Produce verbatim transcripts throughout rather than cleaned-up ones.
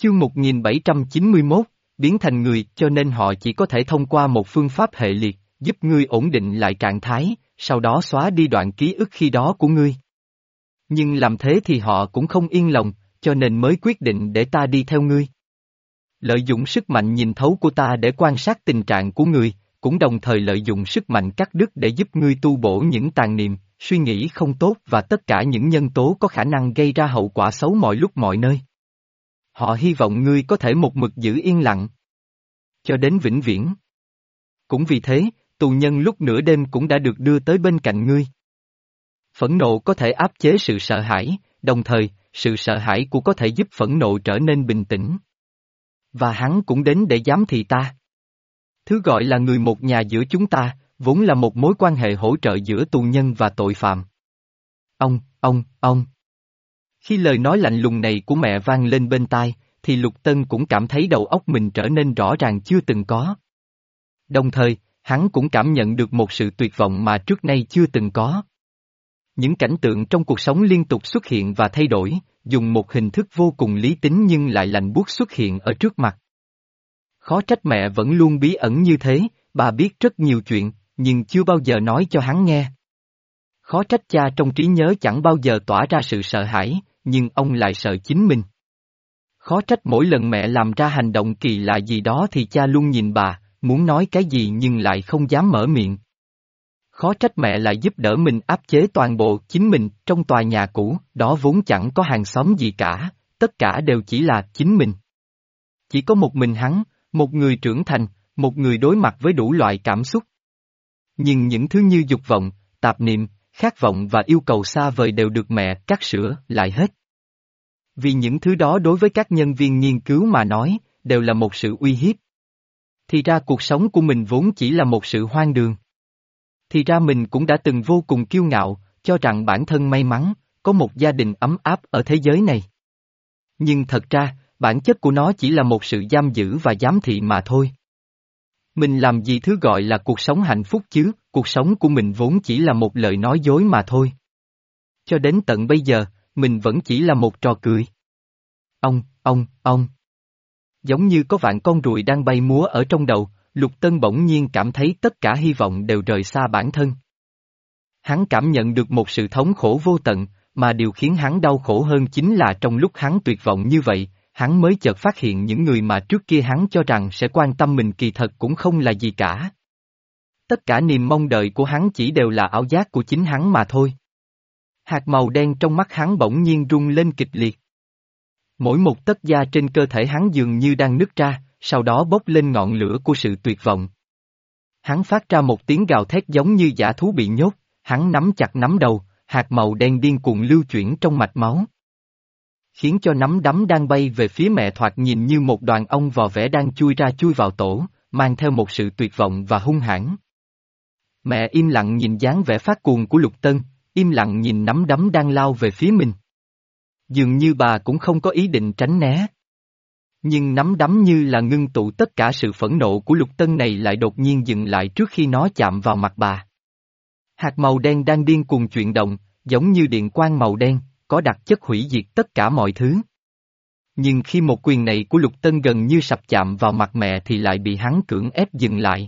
Chương một nghìn bảy trăm chín mươi mốt, biến thành người, cho nên họ chỉ có thể thông qua một phương pháp hệ liệt, giúp ngươi ổn định lại trạng thái, sau đó xóa đi đoạn ký ức khi đó của ngươi. Nhưng làm thế thì họ cũng không yên lòng, cho nên mới quyết định để ta đi theo ngươi. Lợi dụng sức mạnh nhìn thấu của ta để quan sát tình trạng của ngươi, cũng đồng thời lợi dụng sức mạnh cắt đứt để giúp ngươi tu bổ những tàn niệm, suy nghĩ không tốt và tất cả những nhân tố có khả năng gây ra hậu quả xấu mọi lúc mọi nơi. Họ hy vọng ngươi có thể một mực giữ yên lặng cho đến vĩnh viễn. Cũng vì thế, tù nhân lúc nửa đêm cũng đã được đưa tới bên cạnh ngươi. Phẫn nộ có thể áp chế sự sợ hãi, đồng thời, sự sợ hãi cũng có thể giúp phẫn nộ trở nên bình tĩnh. Và hắn cũng đến để giám thị ta. Thứ gọi là người một nhà giữa chúng ta, vốn là một mối quan hệ hỗ trợ giữa tù nhân và tội phạm. Ông, ông, ông. Khi lời nói lạnh lùng này của mẹ vang lên bên tai, thì Lục Tân cũng cảm thấy đầu óc mình trở nên rõ ràng chưa từng có. Đồng thời, hắn cũng cảm nhận được một sự tuyệt vọng mà trước nay chưa từng có. Những cảnh tượng trong cuộc sống liên tục xuất hiện và thay đổi, dùng một hình thức vô cùng lý tính nhưng lại lạnh buốt xuất hiện ở trước mặt. Khó trách mẹ vẫn luôn bí ẩn như thế, bà biết rất nhiều chuyện, nhưng chưa bao giờ nói cho hắn nghe. Khó trách cha trong trí nhớ chẳng bao giờ tỏa ra sự sợ hãi, nhưng ông lại sợ chính mình. Khó trách mỗi lần mẹ làm ra hành động kỳ lạ gì đó thì cha luôn nhìn bà, muốn nói cái gì nhưng lại không dám mở miệng. Khó trách mẹ lại giúp đỡ mình áp chế toàn bộ chính mình trong tòa nhà cũ, đó vốn chẳng có hàng xóm gì cả, tất cả đều chỉ là chính mình. Chỉ có một mình hắn, một người trưởng thành, một người đối mặt với đủ loại cảm xúc. Nhưng những thứ như dục vọng, tạp niệm, khát vọng và yêu cầu xa vời đều được mẹ cắt sửa lại hết. Vì những thứ đó đối với các nhân viên nghiên cứu mà nói, đều là một sự uy hiếp. Thì ra cuộc sống của mình vốn chỉ là một sự hoang đường. Thì ra mình cũng đã từng vô cùng kiêu ngạo, cho rằng bản thân may mắn, có một gia đình ấm áp ở thế giới này. Nhưng thật ra, bản chất của nó chỉ là một sự giam giữ và giám thị mà thôi. Mình làm gì thứ gọi là cuộc sống hạnh phúc chứ, cuộc sống của mình vốn chỉ là một lời nói dối mà thôi. Cho đến tận bây giờ, mình vẫn chỉ là một trò cười. Ông, ông, ông. Giống như có vạn con ruồi đang bay múa ở trong đầu, Lục Tân bỗng nhiên cảm thấy tất cả hy vọng đều rời xa bản thân. Hắn cảm nhận được một sự thống khổ vô tận, mà điều khiến hắn đau khổ hơn chính là trong lúc hắn tuyệt vọng như vậy, hắn mới chợt phát hiện những người mà trước kia hắn cho rằng sẽ quan tâm mình kỳ thật cũng không là gì cả. Tất cả niềm mong đợi của hắn chỉ đều là ảo giác của chính hắn mà thôi. Hạt màu đen trong mắt hắn bỗng nhiên rung lên kịch liệt. Mỗi một tấc da trên cơ thể hắn dường như đang nứt ra, sau đó bốc lên ngọn lửa của sự tuyệt vọng. Hắn phát ra một tiếng gào thét giống như dã thú bị nhốt, hắn nắm chặt nắm đầu, hạt màu đen điên cuồng lưu chuyển trong mạch máu. Khiến cho nắm đấm đang bay về phía mẹ thoạt nhìn như một đoàn ong vò vẽ đang chui ra chui vào tổ, mang theo một sự tuyệt vọng và hung hãn. Mẹ im lặng nhìn dáng vẻ phát cuồng của Lục Tân, im lặng nhìn nắm đấm đang lao về phía mình. Dường như bà cũng không có ý định tránh né. Nhưng nắm đấm như là ngưng tụ tất cả sự phẫn nộ của Lục Tân này lại đột nhiên dừng lại trước khi nó chạm vào mặt bà. Hạt màu đen đang điên cuồng chuyển động, giống như điện quang màu đen, có đặc chất hủy diệt tất cả mọi thứ. Nhưng khi một quyền này của Lục Tân gần như sập chạm vào mặt mẹ thì lại bị hắn cưỡng ép dừng lại.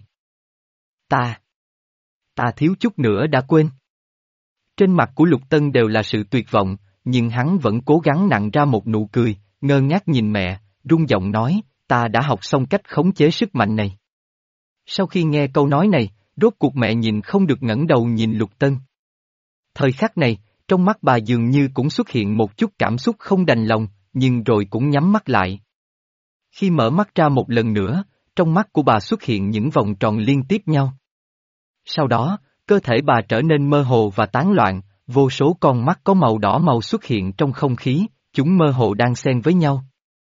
Ta, ta thiếu chút nữa đã quên. Trên mặt của Lục Tân đều là sự tuyệt vọng, nhưng hắn vẫn cố gắng nặn ra một nụ cười, ngơ ngác nhìn mẹ, run giọng nói, ta đã học xong cách khống chế sức mạnh này. Sau khi nghe câu nói này, rốt cuộc mẹ nhìn không được ngẩng đầu nhìn Lục Tân. Thời khắc này, trong mắt bà dường như cũng xuất hiện một chút cảm xúc không đành lòng, nhưng rồi cũng nhắm mắt lại. Khi mở mắt ra một lần nữa, trong mắt của bà xuất hiện những vòng tròn liên tiếp nhau. Sau đó, cơ thể bà trở nên mơ hồ và tán loạn, vô số con mắt có màu đỏ màu xuất hiện trong không khí, chúng mơ hồ đan xen với nhau,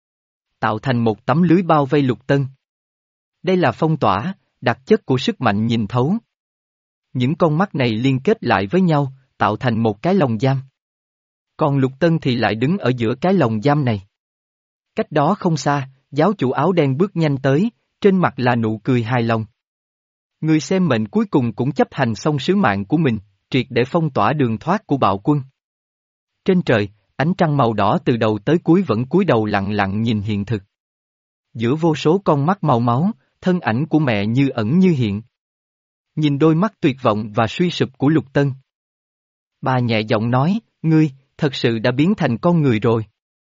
tạo thành một tấm lưới bao vây Lục Tân. Đây là phong tỏa, đặc chất của sức mạnh nhìn thấu. Những con mắt này liên kết lại với nhau, tạo thành một cái lồng giam. Còn Lục Tân thì lại đứng ở giữa cái lồng giam này. Cách đó không xa, giáo chủ áo đen bước nhanh tới, trên mặt là nụ cười hài lòng. Người xem mệnh cuối cùng cũng chấp hành xong sứ mạng của mình, triệt để phong tỏa đường thoát của bạo quân. Trên trời, Ánh trăng màu đỏ từ đầu tới cuối vẫn cúi đầu lặng lặng nhìn hiện thực. Giữa vô số con mắt màu máu, thân ảnh của mẹ như ẩn như hiện. Nhìn đôi mắt tuyệt vọng và suy sụp của Lục Tân. Bà nhẹ giọng nói, ngươi, thật sự đã biến thành con người rồi.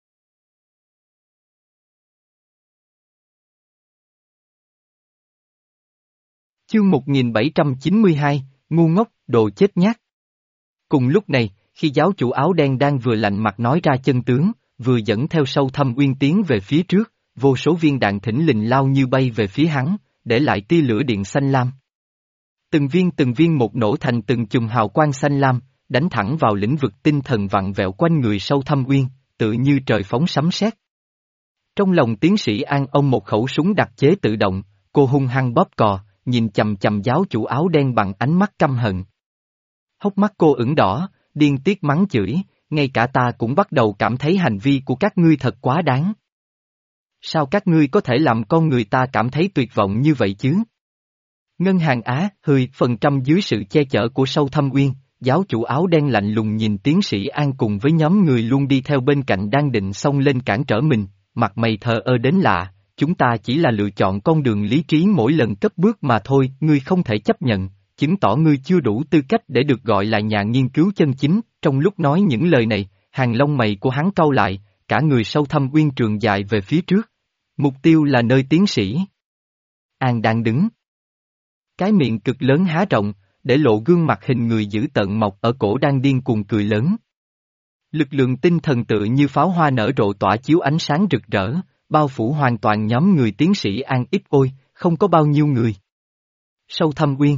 Chương một nghìn bảy trăm chín mươi hai, ngu ngốc, đồ chết nhát. Cùng lúc này, khi giáo chủ áo đen đang vừa lạnh mặt nói ra chân tướng, vừa dẫn theo Sâu Thâm Uyên tiến về phía trước, vô số viên đạn thỉnh lình lao như bay về phía hắn, để lại tia lửa điện xanh lam. Từng viên từng viên một nổ thành từng chùm hào quang xanh lam, đánh thẳng vào lĩnh vực tinh thần vặn vẹo quanh người Sâu Thâm Uyên, tự như trời phóng sấm sét. Trong lòng tiến sĩ An ông một khẩu súng đặc chế tự động, cô hung hăng bóp cò, nhìn chầm chầm giáo chủ áo đen bằng ánh mắt căm hận. Hốc mắt cô ửng đỏ, điên tiết mắng chửi, ngay cả ta cũng bắt đầu cảm thấy hành vi của các ngươi thật quá đáng. Sao các ngươi có thể làm con người ta cảm thấy tuyệt vọng như vậy chứ? Ngân hàng Á, hơi phần trăm dưới sự che chở của Sâu Thâm Uyên, giáo chủ áo đen lạnh lùng nhìn tiến sĩ An cùng với nhóm người luôn đi theo bên cạnh đang định xông lên cản trở mình, mặt mày thờ ơ đến lạ, chúng ta chỉ là lựa chọn con đường lý trí mỗi lần cấp bước mà thôi, ngươi không thể chấp nhận, chứng tỏ ngươi chưa đủ tư cách để được gọi là nhà nghiên cứu chân chính. Trong lúc nói những lời này, hàng lông mày của hắn cau lại, cả người Sâu Thâm Uyên trường dài về phía trước. Mục tiêu là nơi tiến sĩ An đang đứng. Cái miệng cực lớn há rộng, để lộ gương mặt hình người dữ tợn mọc ở cổ đang điên cuồng cười lớn. Lực lượng tinh thần tự như pháo hoa nở rộ tỏa chiếu ánh sáng rực rỡ, bao phủ hoàn toàn nhóm người tiến sĩ An ít ôi, không có bao nhiêu người. Sâu Thâm Uyên,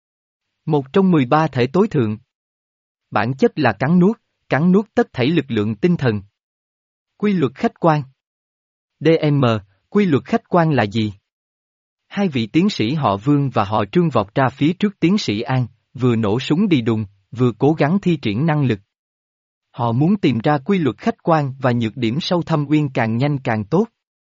một trong mười ba thể tối thượng. Bản chất là cắn nuốt, cắn nuốt tất thảy lực lượng tinh thần. Quy luật khách quan. đê em, quy luật khách quan là gì? Hai vị tiến sĩ họ Vương và họ Trương vọt ra phía trước tiến sĩ An, vừa nổ súng đi đùng, vừa cố gắng thi triển năng lực. Họ muốn tìm ra quy luật khách quan và nhược điểm Sâu Thâm Uyên càng nhanh càng tốt.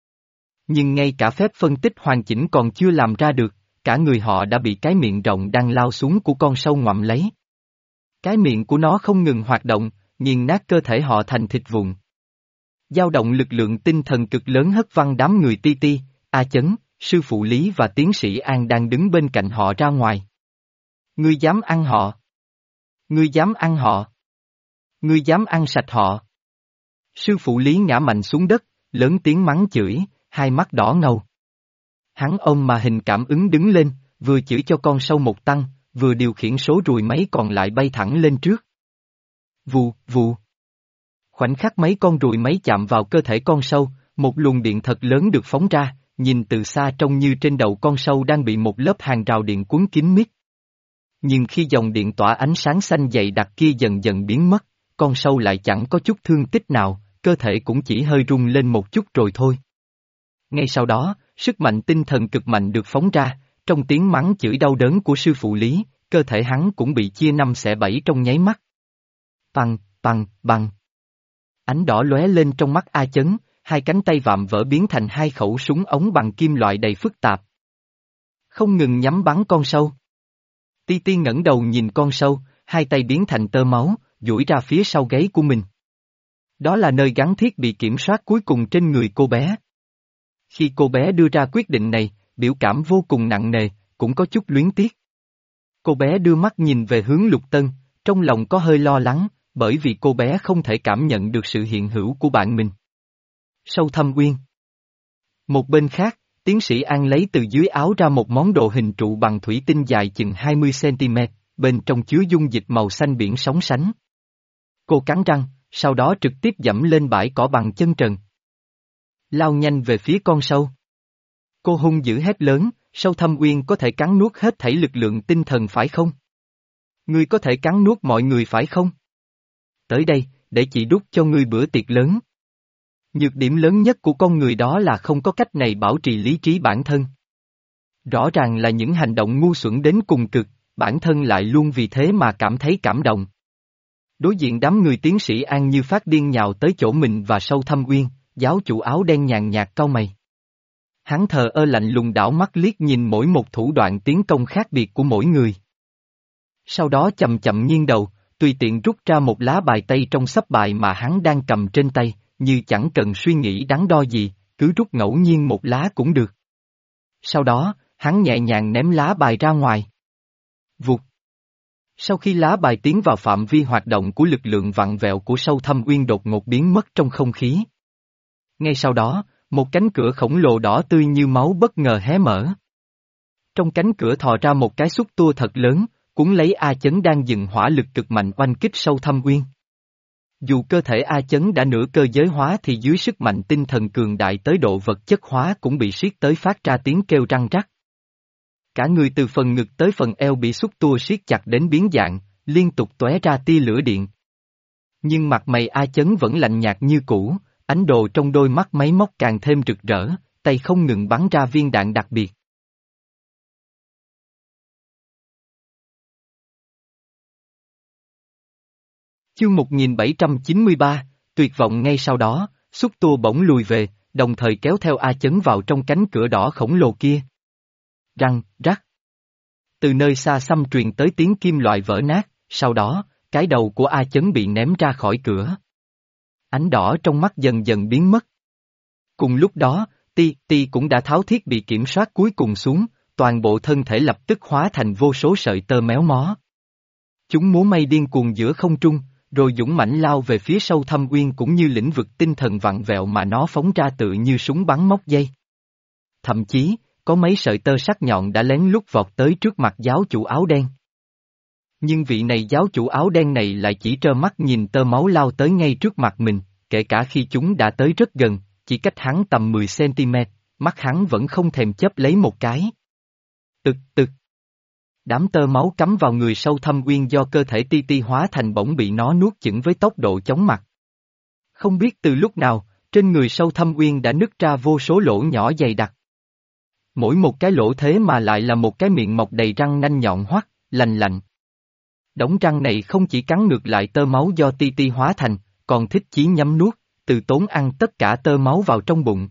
Nhưng ngay cả phép phân tích hoàn chỉnh còn chưa làm ra được, cả người họ đã bị cái miệng rộng đang lao xuống của con sâu ngoạm lấy. Cái miệng của nó không ngừng hoạt động, nghiền nát cơ thể họ thành thịt vụn. Dao động lực lượng tinh thần cực lớn hất văng đám người Ti Ti, A Chấn, sư phụ Lý và tiến sĩ An đang đứng bên cạnh họ ra ngoài. Ngươi dám ăn họ? Ngươi dám ăn họ? Ngươi dám ăn sạch họ? Sư phụ Lý ngã mạnh xuống đất, lớn tiếng mắng chửi, hai mắt đỏ ngầu. Hắn ôm mà hình cảm ứng đứng lên, vừa chửi cho con sâu một tăng, vừa điều khiển số ruồi máy còn lại bay thẳng lên trước. Vù, vù. Khoảnh khắc mấy con ruồi máy chạm vào cơ thể con sâu, một luồng điện thật lớn được phóng ra, nhìn từ xa trông như trên đầu con sâu đang bị một lớp hàng rào điện cuốn kín mít. Nhưng khi dòng điện tỏa ánh sáng xanh dày đặc kia dần dần biến mất, con sâu lại chẳng có chút thương tích nào, cơ thể cũng chỉ hơi rung lên một chút rồi thôi. Ngay sau đó, sức mạnh tinh thần cực mạnh được phóng ra, trong tiếng mắng chửi đau đớn của sư phụ Lý, cơ thể hắn cũng bị chia năm xẻ bảy trong nháy mắt. Bằng, bằng, bằng. Ánh đỏ lóe lên trong mắt A Chấn, hai cánh tay vạm vỡ biến thành hai khẩu súng ống bằng kim loại đầy phức tạp. Không ngừng nhắm bắn con sâu. Ti Ti ngẩng đầu nhìn con sâu, hai tay biến thành tơ máu, duỗi ra phía sau gáy của mình. Đó là nơi gắn thiết bị kiểm soát cuối cùng trên người cô bé. Khi cô bé đưa ra quyết định này, biểu cảm vô cùng nặng nề, cũng có chút luyến tiếc. Cô bé đưa mắt nhìn về hướng Lục Tân, trong lòng có hơi lo lắng, bởi vì cô bé không thể cảm nhận được sự hiện hữu của bạn mình. Sâu Thâm Uyên. Một bên khác, tiến sĩ An lấy từ dưới áo ra một món đồ hình trụ bằng thủy tinh dài chừng hai mươi xăng-ti-mét, bên trong chứa dung dịch màu xanh biển sóng sánh. Cô cắn răng, sau đó trực tiếp dẫm lên bãi cỏ bằng chân trần. Lao nhanh về phía con sâu. Cô hung dữ hét lớn, Sâu Thâm Uyên có thể cắn nuốt hết thảy lực lượng tinh thần phải không? Ngươi có thể cắn nuốt mọi người phải không? Tới đây, để chị đút cho ngươi bữa tiệc lớn. Nhược điểm lớn nhất của con người đó là không có cách này bảo trì lý trí bản thân. Rõ ràng là những hành động ngu xuẩn đến cùng cực, bản thân lại luôn vì thế mà cảm thấy cảm động. Đối diện đám người tiến sĩ An như phát điên nhào tới chỗ mình và Sâu Thâm Uyên, giáo chủ áo đen nhàn nhạt cau mày. Hắn thờ ơ lạnh lùng đảo mắt liếc nhìn mỗi một thủ đoạn tiến công khác biệt của mỗi người. Sau đó chậm chậm nghiêng đầu, tùy tiện rút ra một lá bài tây trong sấp bài mà hắn đang cầm trên tay, như chẳng cần suy nghĩ đắn đo gì, cứ rút ngẫu nhiên một lá cũng được. Sau đó, hắn nhẹ nhàng ném lá bài ra ngoài. Vụt. Sau khi lá bài tiến vào phạm vi hoạt động của lực lượng vặn vẹo của sâu thâm uyên đột ngột biến mất trong không khí. Ngay sau đó, một cánh cửa khổng lồ đỏ tươi như máu bất ngờ hé mở. Trong cánh cửa thò ra một cái xúc tua thật lớn, cuốn lấy A Chấn đang dừng hỏa lực cực mạnh oanh kích sâu thâm uyên. Dù cơ thể A Chấn đã nửa cơ giới hóa thì dưới sức mạnh tinh thần cường đại tới độ vật chất hóa cũng bị siết tới phát ra tiếng kêu răng rắc. Cả người từ phần ngực tới phần eo bị xúc tua siết chặt đến biến dạng, liên tục tóe ra tia lửa điện. Nhưng mặt mày A Chấn vẫn lạnh nhạt như cũ, ánh đồ trong đôi mắt máy móc càng thêm rực rỡ, tay không ngừng bắn ra viên đạn đặc biệt. Chương một nghìn bảy trăm chín mươi ba, tuyệt vọng. Ngay sau đó, xúc tua bỗng lùi về, đồng thời kéo theo A Chấn vào trong cánh cửa đỏ khổng lồ kia. Răng, rắc. Từ nơi xa xăm truyền tới tiếng kim loại vỡ nát, sau đó, cái đầu của A Chấn bị ném ra khỏi cửa. Ánh đỏ trong mắt dần dần biến mất. Cùng lúc đó, Ti Ti cũng đã tháo thiết bị kiểm soát cuối cùng xuống, toàn bộ thân thể lập tức hóa thành vô số sợi tơ méo mó. Chúng múa may điên cuồng giữa không trung, rồi dũng mãnh lao về phía sâu thâm uyên cũng như lĩnh vực tinh thần vặn vẹo mà nó phóng ra tự như súng bắn móc dây. Thậm chí, có mấy sợi tơ sắc nhọn đã lén lút vọt tới trước mặt giáo chủ áo đen. Nhưng vị này giáo chủ áo đen này lại chỉ trơ mắt nhìn tơ máu lao tới ngay trước mặt mình, kể cả khi chúng đã tới rất gần, chỉ cách hắn tầm mười xăng-ti-mét, mắt hắn vẫn không thèm chớp lấy một cái. Tực tực. Đám tơ máu cắm vào người sâu thâm uyên do cơ thể Ti Ti hóa thành bỗng bị nó nuốt chửng với tốc độ chóng mặt. Không biết từ lúc nào, trên người sâu thâm uyên đã nứt ra vô số lỗ nhỏ dày đặc. Mỗi một cái lỗ thế mà lại là một cái miệng mọc đầy răng nanh nhọn hoắt, lành lạnh. Đống răng này không chỉ cắn ngược lại tơ máu do Ti Ti hóa thành, còn thích chí nhấm nuốt, từ tốn ăn tất cả tơ máu vào trong bụng.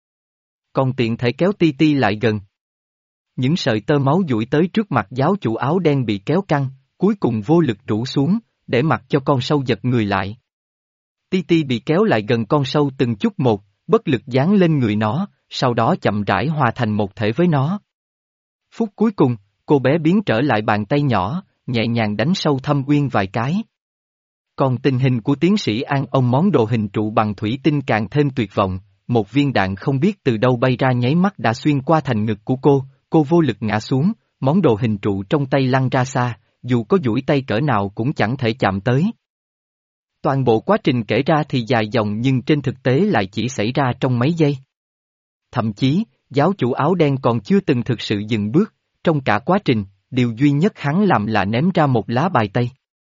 Còn tiện thể kéo Ti Ti lại gần. Những sợi tơ máu duỗi tới trước mặt giáo chủ áo đen bị kéo căng, cuối cùng vô lực rũ xuống, để mặc cho con sâu giật người lại. Ti Ti bị kéo lại gần con sâu từng chút một, bất lực dán lên người nó, sau đó chậm rãi hòa thành một thể với nó. Phút cuối cùng, cô bé biến trở lại bàn tay nhỏ, nhẹ nhàng đánh sâu thâm uyên vài cái. Còn tình hình của tiến sĩ An, ông món đồ hình trụ bằng thủy tinh càng thêm tuyệt vọng, một viên đạn không biết từ đâu bay ra nháy mắt đã xuyên qua thành ngực của cô, cô vô lực ngã xuống, món đồ hình trụ trong tay lăn ra xa, dù có duỗi tay cỡ nào cũng chẳng thể chạm tới. Toàn bộ quá trình kể ra thì dài dòng nhưng trên thực tế lại chỉ xảy ra trong mấy giây. Thậm chí, giáo chủ áo đen còn chưa từng thực sự dừng bước, trong cả quá trình, điều duy nhất hắn làm là ném ra một lá bài tây.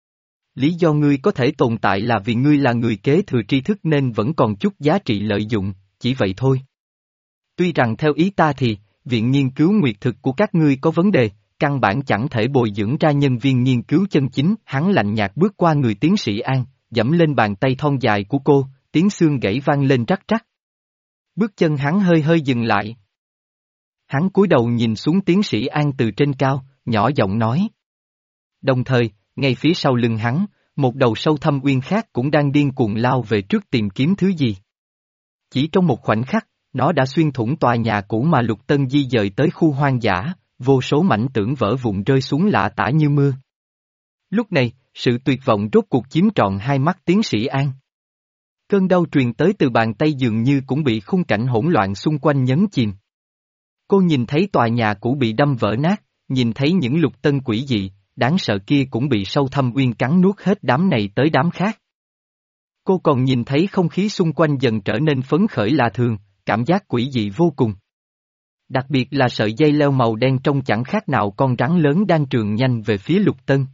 Lý do ngươi có thể tồn tại là vì ngươi là người kế thừa tri thức nên vẫn còn chút giá trị lợi dụng, chỉ vậy thôi. Tuy rằng theo ý ta thì, viện nghiên cứu nguyệt thực của các ngươi có vấn đề, căn bản chẳng thể bồi dưỡng ra nhân viên nghiên cứu chân chính. Hắn lạnh nhạt bước qua người tiến sĩ An, dẫm lên bàn tay thon dài của cô, tiếng xương gãy vang lên rắc rắc. Bước chân hắn hơi hơi dừng lại. Hắn cúi đầu nhìn xuống tiến sĩ An từ trên cao, nhỏ giọng nói. Đồng thời, ngay phía sau lưng hắn, một đầu sâu thâm uyên khác cũng đang điên cuồng lao về trước tìm kiếm thứ gì. Chỉ trong một khoảnh khắc, nó đã xuyên thủng tòa nhà cũ mà Lục Tân di dời tới khu hoang dã, vô số mảnh tưởng vỡ vụn rơi xuống lạ tả như mưa. Lúc này, sự tuyệt vọng rốt cuộc chiếm trọn hai mắt tiến sĩ An. Cơn đau truyền tới từ bàn tay dường như cũng bị khung cảnh hỗn loạn xung quanh nhấn chìm. Cô nhìn thấy tòa nhà cũ bị đâm vỡ nát, nhìn thấy những Lục Tân quỷ dị, đáng sợ kia cũng bị sâu thâm uyên cắn nuốt hết đám này tới đám khác. Cô còn nhìn thấy không khí xung quanh dần trở nên phấn khởi lạ thường, cảm giác quỷ dị vô cùng. Đặc biệt là sợi dây leo màu đen trông chẳng khác nào con rắn lớn đang trườn nhanh về phía Lục Tân.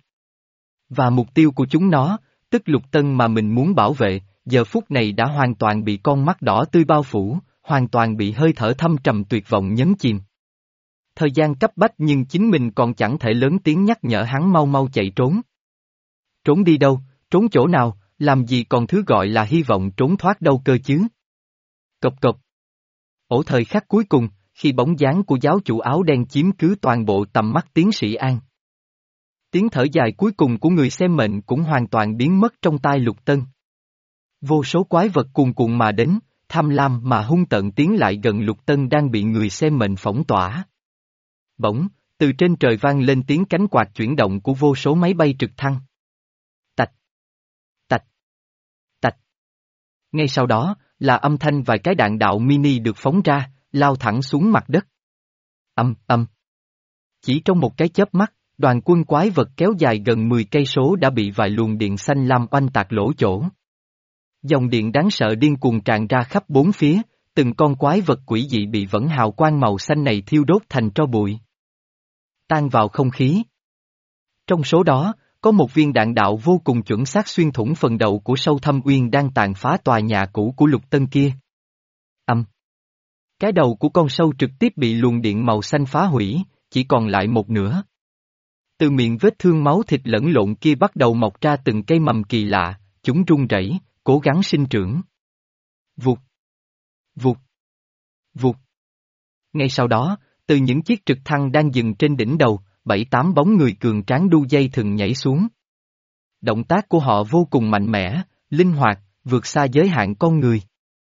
Và mục tiêu của chúng nó, tức Lục Tân mà mình muốn bảo vệ, giờ phút này đã hoàn toàn bị con mắt đỏ tươi bao phủ, hoàn toàn bị hơi thở thâm trầm tuyệt vọng nhấn chìm. Thời gian cấp bách nhưng chính mình còn chẳng thể lớn tiếng nhắc nhở hắn mau mau chạy trốn. Trốn đi đâu, trốn chỗ nào, làm gì còn thứ gọi là hy vọng trốn thoát đâu cơ chứ? Cộc cộc. Ở thời khắc cuối cùng, khi bóng dáng của giáo chủ áo đen chiếm cứ toàn bộ tầm mắt tiến sĩ An. Tiếng thở dài cuối cùng của người xem mệnh cũng hoàn toàn biến mất trong tai Lục Tân. Vô số quái vật cuồn cuộn mà đến, tham lam mà hung tợn tiến lại gần Lục Tân đang bị người xem mệnh phỏng tỏa. Bỗng, từ trên trời vang lên tiếng cánh quạt chuyển động của vô số máy bay trực thăng. Tạch, tạch, tạch. Ngay sau đó, là âm thanh vài cái đạn đạo mini được phóng ra, lao thẳng xuống mặt đất. Âm, âm. Chỉ trong một cái chớp mắt, đoàn quân quái vật kéo dài gần mười cây số đã bị vài luồng điện xanh lam oanh tạc lỗ chỗ. Dòng điện đáng sợ điên cuồng tràn ra khắp bốn phía, từng con quái vật quỷ dị bị vẫn hào quang màu xanh này thiêu đốt thành tro bụi. Tan vào không khí. Trong số đó, có một viên đạn đạo vô cùng chuẩn xác xuyên thủng phần đầu của Sâu Thâm Uyên đang tàn phá tòa nhà cũ của Lục Tân kia. Âm. Cái đầu của con sâu trực tiếp bị luồng điện màu xanh phá hủy, chỉ còn lại một nửa. Từ miệng vết thương máu thịt lẫn lộn kia bắt đầu mọc ra từng cây mầm kỳ lạ, chúng rung rẩy, cố gắng sinh trưởng. Vụt. Vụt. Vụt. Ngay sau đó, từ những chiếc trực thăng đang dừng trên đỉnh đầu, bảy tám bóng người cường tráng đu dây thừng nhảy xuống. Động tác của họ vô cùng mạnh mẽ, linh hoạt, vượt xa giới hạn con người.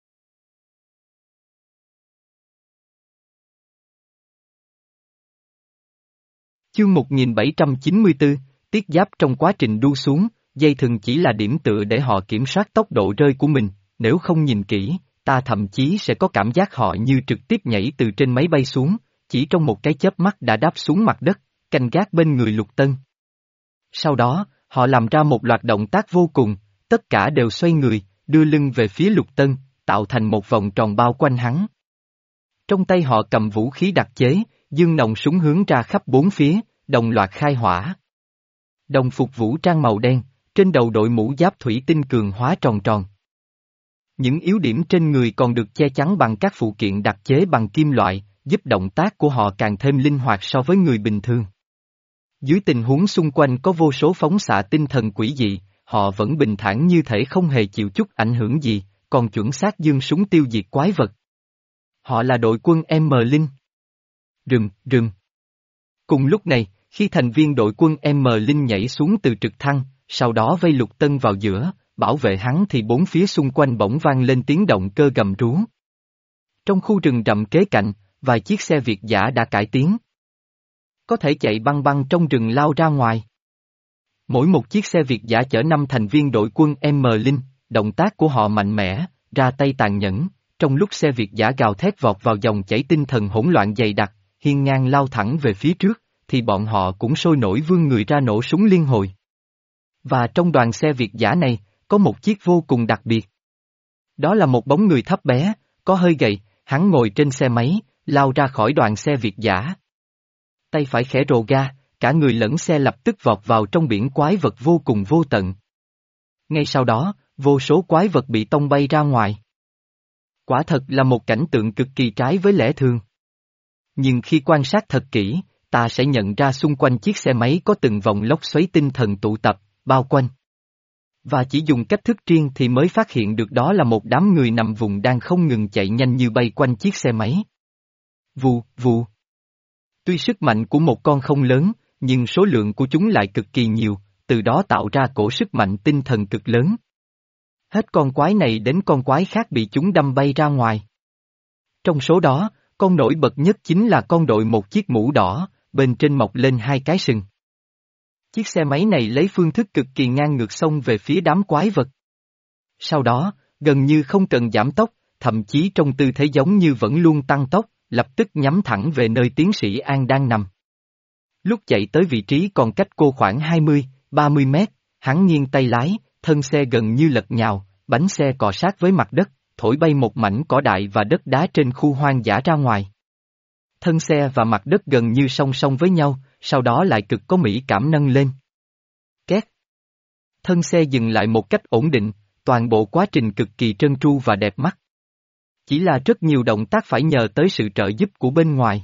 Chương một nghìn bảy trăm chín mươi tư, Tiết Giáp. Trong quá trình đu xuống, dây thừng chỉ là điểm tựa để họ kiểm soát tốc độ rơi của mình, nếu không nhìn kỹ, ta thậm chí sẽ có cảm giác họ như trực tiếp nhảy từ trên máy bay xuống, chỉ trong một cái chớp mắt đã đáp xuống mặt đất, canh gác bên người Lục Tân. Sau đó, họ làm ra một loạt động tác vô cùng, tất cả đều xoay người, đưa lưng về phía Lục Tân, tạo thành một vòng tròn bao quanh hắn. Trong tay họ cầm vũ khí đặc chế, dương nòng súng hướng ra khắp bốn phía, đồng loạt khai hỏa. Đồng phục vũ trang màu đen, trên đầu đội mũ giáp thủy tinh cường hóa tròn tròn. Những yếu điểm trên người còn được che chắn bằng các phụ kiện đặc chế bằng kim loại, giúp động tác của họ càng thêm linh hoạt so với người bình thường. Dưới tình huống xung quanh có vô số phóng xạ tinh thần quỷ dị, họ vẫn bình thản như thể không hề chịu chút ảnh hưởng gì, còn chuẩn xác giương súng tiêu diệt quái vật. Họ là đội quân M Linh. Rừng, rừng. Cùng lúc này, khi thành viên đội quân M Linh nhảy xuống từ trực thăng, sau đó vây Lục Tân vào giữa, bảo vệ hắn thì bốn phía xung quanh bỗng vang lên tiếng động cơ gầm rú. Trong khu rừng rậm kế cạnh, vài chiếc xe Việt dã đã cải tiến. Có thể chạy băng băng trong rừng lao ra ngoài. Mỗi một chiếc xe Việt dã chở năm thành viên đội quân M Linh, động tác của họ mạnh mẽ, ra tay tàn nhẫn, trong lúc xe Việt dã gào thét vọt vào dòng chảy tinh thần hỗn loạn dày đặc, hiên ngang lao thẳng về phía trước, thì bọn họ cũng sôi nổi vươn người ra nổ súng liên hồi. Và trong đoàn xe Việt dã này, có một chiếc vô cùng đặc biệt. Đó là một bóng người thấp bé, có hơi gầy, hắn ngồi trên xe máy, lao ra khỏi đoàn xe Việt dã. Tay phải khẽ rồ ga, cả người lẫn xe lập tức vọt vào trong biển quái vật vô cùng vô tận. Ngay sau đó, vô số quái vật bị tông bay ra ngoài. Quả thật là một cảnh tượng cực kỳ trái với lẽ thường. Nhưng khi quan sát thật kỹ, ta sẽ nhận ra xung quanh chiếc xe máy có từng vòng lốc xoáy tinh thần tụ tập, bao quanh. Và chỉ dùng cách thức riêng thì mới phát hiện được đó là một đám người nằm vùng đang không ngừng chạy nhanh như bay quanh chiếc xe máy. Vù, vù. Tuy sức mạnh của một con không lớn, nhưng số lượng của chúng lại cực kỳ nhiều, từ đó tạo ra cổ sức mạnh tinh thần cực lớn. Hết con quái này đến con quái khác bị chúng đâm bay ra ngoài. Trong số đó, con nổi bật nhất chính là con đội một chiếc mũ đỏ, bên trên mọc lên hai cái sừng. Chiếc xe máy này lấy phương thức cực kỳ ngang ngược xông về phía đám quái vật. Sau đó, gần như không cần giảm tốc, thậm chí trong tư thế giống như vẫn luôn tăng tốc, lập tức nhắm thẳng về nơi tiến sĩ An đang nằm. Lúc chạy tới vị trí còn cách cô khoảng hai mươi, ba mươi mét, hắn nghiêng tay lái, thân xe gần như lật nhào, bánh xe cọ sát với mặt đất, thổi bay một mảnh cỏ dại và đất đá trên khu hoang dã ra ngoài. Thân xe và mặt đất gần như song song với nhau, sau đó lại cực có mỹ cảm nâng lên. Két. Thân xe dừng lại một cách ổn định, toàn bộ quá trình cực kỳ trơn tru và đẹp mắt. Chỉ là rất nhiều động tác phải nhờ tới sự trợ giúp của bên ngoài.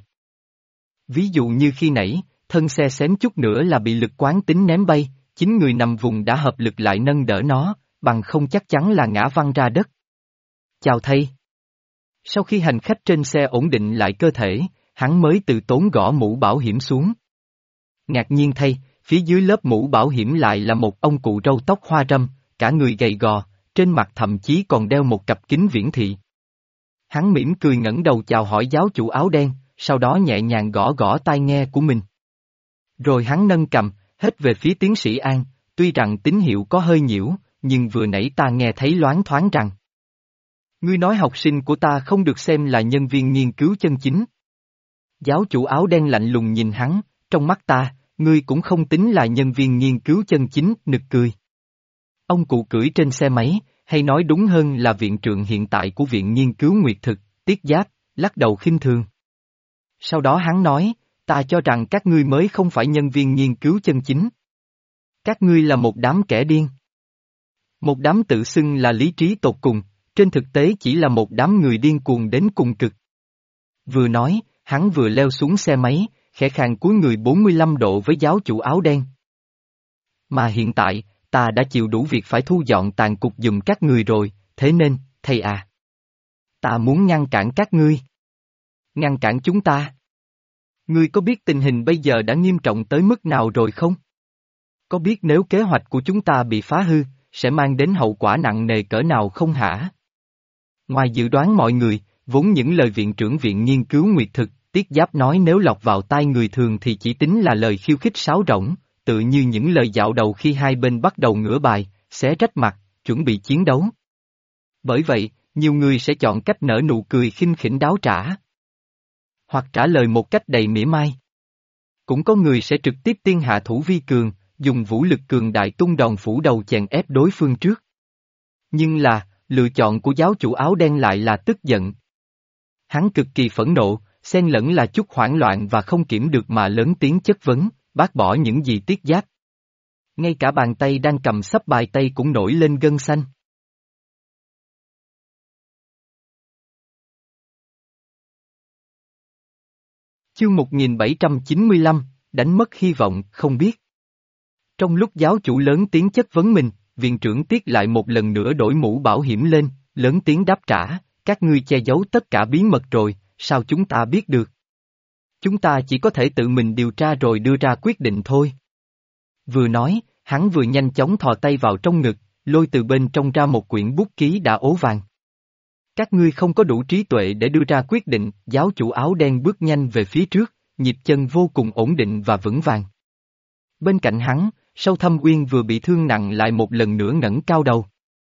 Ví dụ như khi nãy, thân xe xém chút nữa là bị lực quán tính ném bay, chính người nằm vùng đã hợp lực lại nâng đỡ nó, bằng không chắc chắn là ngã văng ra đất. Chào thầy. Sau khi hành khách trên xe ổn định lại cơ thể, hắn mới từ tốn gõ mũ bảo hiểm xuống. Ngạc nhiên thay, phía dưới lớp mũ bảo hiểm lại là một ông cụ râu tóc hoa râm, cả người gầy gò, trên mặt thậm chí còn đeo một cặp kính viễn thị. Hắn mỉm cười ngẩng đầu chào hỏi giáo chủ áo đen, sau đó nhẹ nhàng gõ gõ tai nghe của mình. Rồi hắn nâng cầm, hết về phía tiến sĩ An, tuy rằng tín hiệu có hơi nhiễu, nhưng vừa nãy ta nghe thấy loáng thoáng rằng. Ngươi nói học sinh của ta không được xem là nhân viên nghiên cứu chân chính. Giáo chủ áo đen lạnh lùng nhìn hắn, trong mắt ta, ngươi cũng không tính là nhân viên nghiên cứu chân chính, nực cười. Ông cụ cưỡi trên xe máy, hay nói đúng hơn là viện trưởng hiện tại của Viện Nghiên cứu Nguyệt Thực, Tiết Giáp, lắc đầu khinh thường. Sau đó hắn nói, ta cho rằng các ngươi mới không phải nhân viên nghiên cứu chân chính. Các ngươi là một đám kẻ điên. Một đám tự xưng là lý trí tột cùng, trên thực tế chỉ là một đám người điên cuồng đến cùng cực. Vừa nói, hắn vừa leo xuống xe máy, khẽ khàng cúi người bốn mươi lăm độ với giáo chủ áo đen. Mà hiện tại, ta đã chịu đủ việc phải thu dọn tàn cục giùm các người rồi, thế nên, thầy à. Ta muốn ngăn cản các ngươi. Ngăn cản chúng ta. Ngươi có biết tình hình bây giờ đã nghiêm trọng tới mức nào rồi không? Có biết nếu kế hoạch của chúng ta bị phá hư, sẽ mang đến hậu quả nặng nề cỡ nào không hả? Ngoài dự đoán mọi người, vốn những lời viện trưởng Viện Nghiên cứu Nguyệt Thực, Tiết Giáp nói nếu lọt vào tai người thường thì chỉ tính là lời khiêu khích sáo rỗng, tự như những lời dạo đầu khi hai bên bắt đầu ngửa bài, xé rách mặt, chuẩn bị chiến đấu. Bởi vậy, nhiều người sẽ chọn cách nở nụ cười khinh khỉnh đáo trả. Hoặc trả lời một cách đầy mỉa mai. Cũng có người sẽ trực tiếp tiên hạ thủ vi cường, dùng vũ lực cường đại tung đòn phủ đầu chèn ép đối phương trước. Nhưng là, lựa chọn của giáo chủ áo đen lại là tức giận. Hắn cực kỳ phẫn nộ, xen lẫn là chút hoảng loạn và không kiểm được mà lớn tiếng chất vấn, bác bỏ những gì Tiết Giáp. Ngay cả bàn tay đang cầm sắp bài tay cũng nổi lên gân xanh. Chương một nghìn bảy trăm chín mươi lăm, đánh mất hy vọng, không biết. Trong lúc giáo chủ lớn tiếng chất vấn mình, viện trưởng Tiết lại một lần nữa đổi mũ bảo hiểm lên, lớn tiếng đáp trả, các ngươi che giấu tất cả bí mật rồi, sao chúng ta biết được? Chúng ta chỉ có thể tự mình điều tra rồi đưa ra quyết định thôi. Vừa nói, hắn vừa nhanh chóng thò tay vào trong ngực, lôi từ bên trong ra một quyển bút ký đã ố vàng. Các ngươi không có đủ trí tuệ để đưa ra quyết định, giáo chủ áo đen bước nhanh về phía trước, nhịp chân vô cùng ổn định và vững vàng. Bên cạnh hắn, Sâu Thâm Uyên vừa bị thương nặng lại một lần nữa ngẩng cao đầu.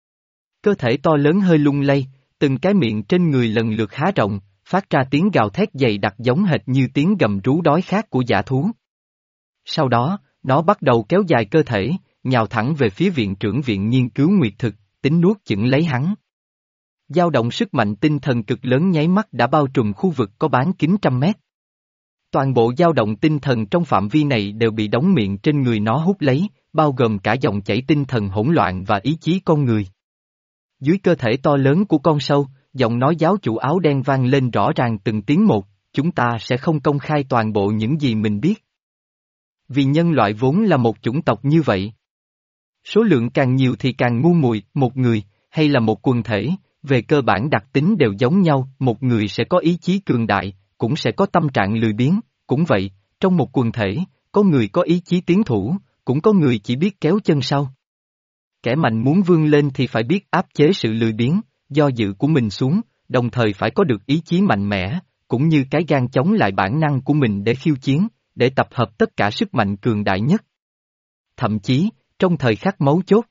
Cơ thể to lớn hơi lung lay, từng cái miệng trên người lần lượt há rộng, phát ra tiếng gào thét dày đặc giống hệt như tiếng gầm rú đói khát của dã thú. Sau đó, nó bắt đầu kéo dài cơ thể, nhào thẳng về phía viện trưởng Viện Nghiên cứu Nguyệt Thực, tính nuốt chửng lấy hắn. Dao động sức mạnh tinh thần cực lớn nháy mắt đã bao trùm khu vực có bán kính trăm mét. Toàn bộ dao động tinh thần trong phạm vi này đều bị đóng miệng trên người nó hút lấy, bao gồm cả dòng chảy tinh thần hỗn loạn và ý chí con người. Dưới cơ thể to lớn của con sâu, giọng nói giáo chủ áo đen vang lên rõ ràng từng tiếng một, chúng ta sẽ không công khai toàn bộ những gì mình biết. Vì nhân loại vốn là một chủng tộc như vậy. Số lượng càng nhiều thì càng ngu muội, một người, hay là một quần thể, về cơ bản đặc tính đều giống nhau, một người sẽ có ý chí cường đại, cũng sẽ có tâm trạng lười biếng, cũng vậy, trong một quần thể, có người có ý chí tiến thủ, cũng có người chỉ biết kéo chân sau. Kẻ mạnh muốn vươn lên thì phải biết áp chế sự lười biếng, do dự của mình xuống, đồng thời phải có được ý chí mạnh mẽ, cũng như cái gan chống lại bản năng của mình để khiêu chiến, để tập hợp tất cả sức mạnh cường đại nhất. Thậm chí, trong thời khắc mấu chốt,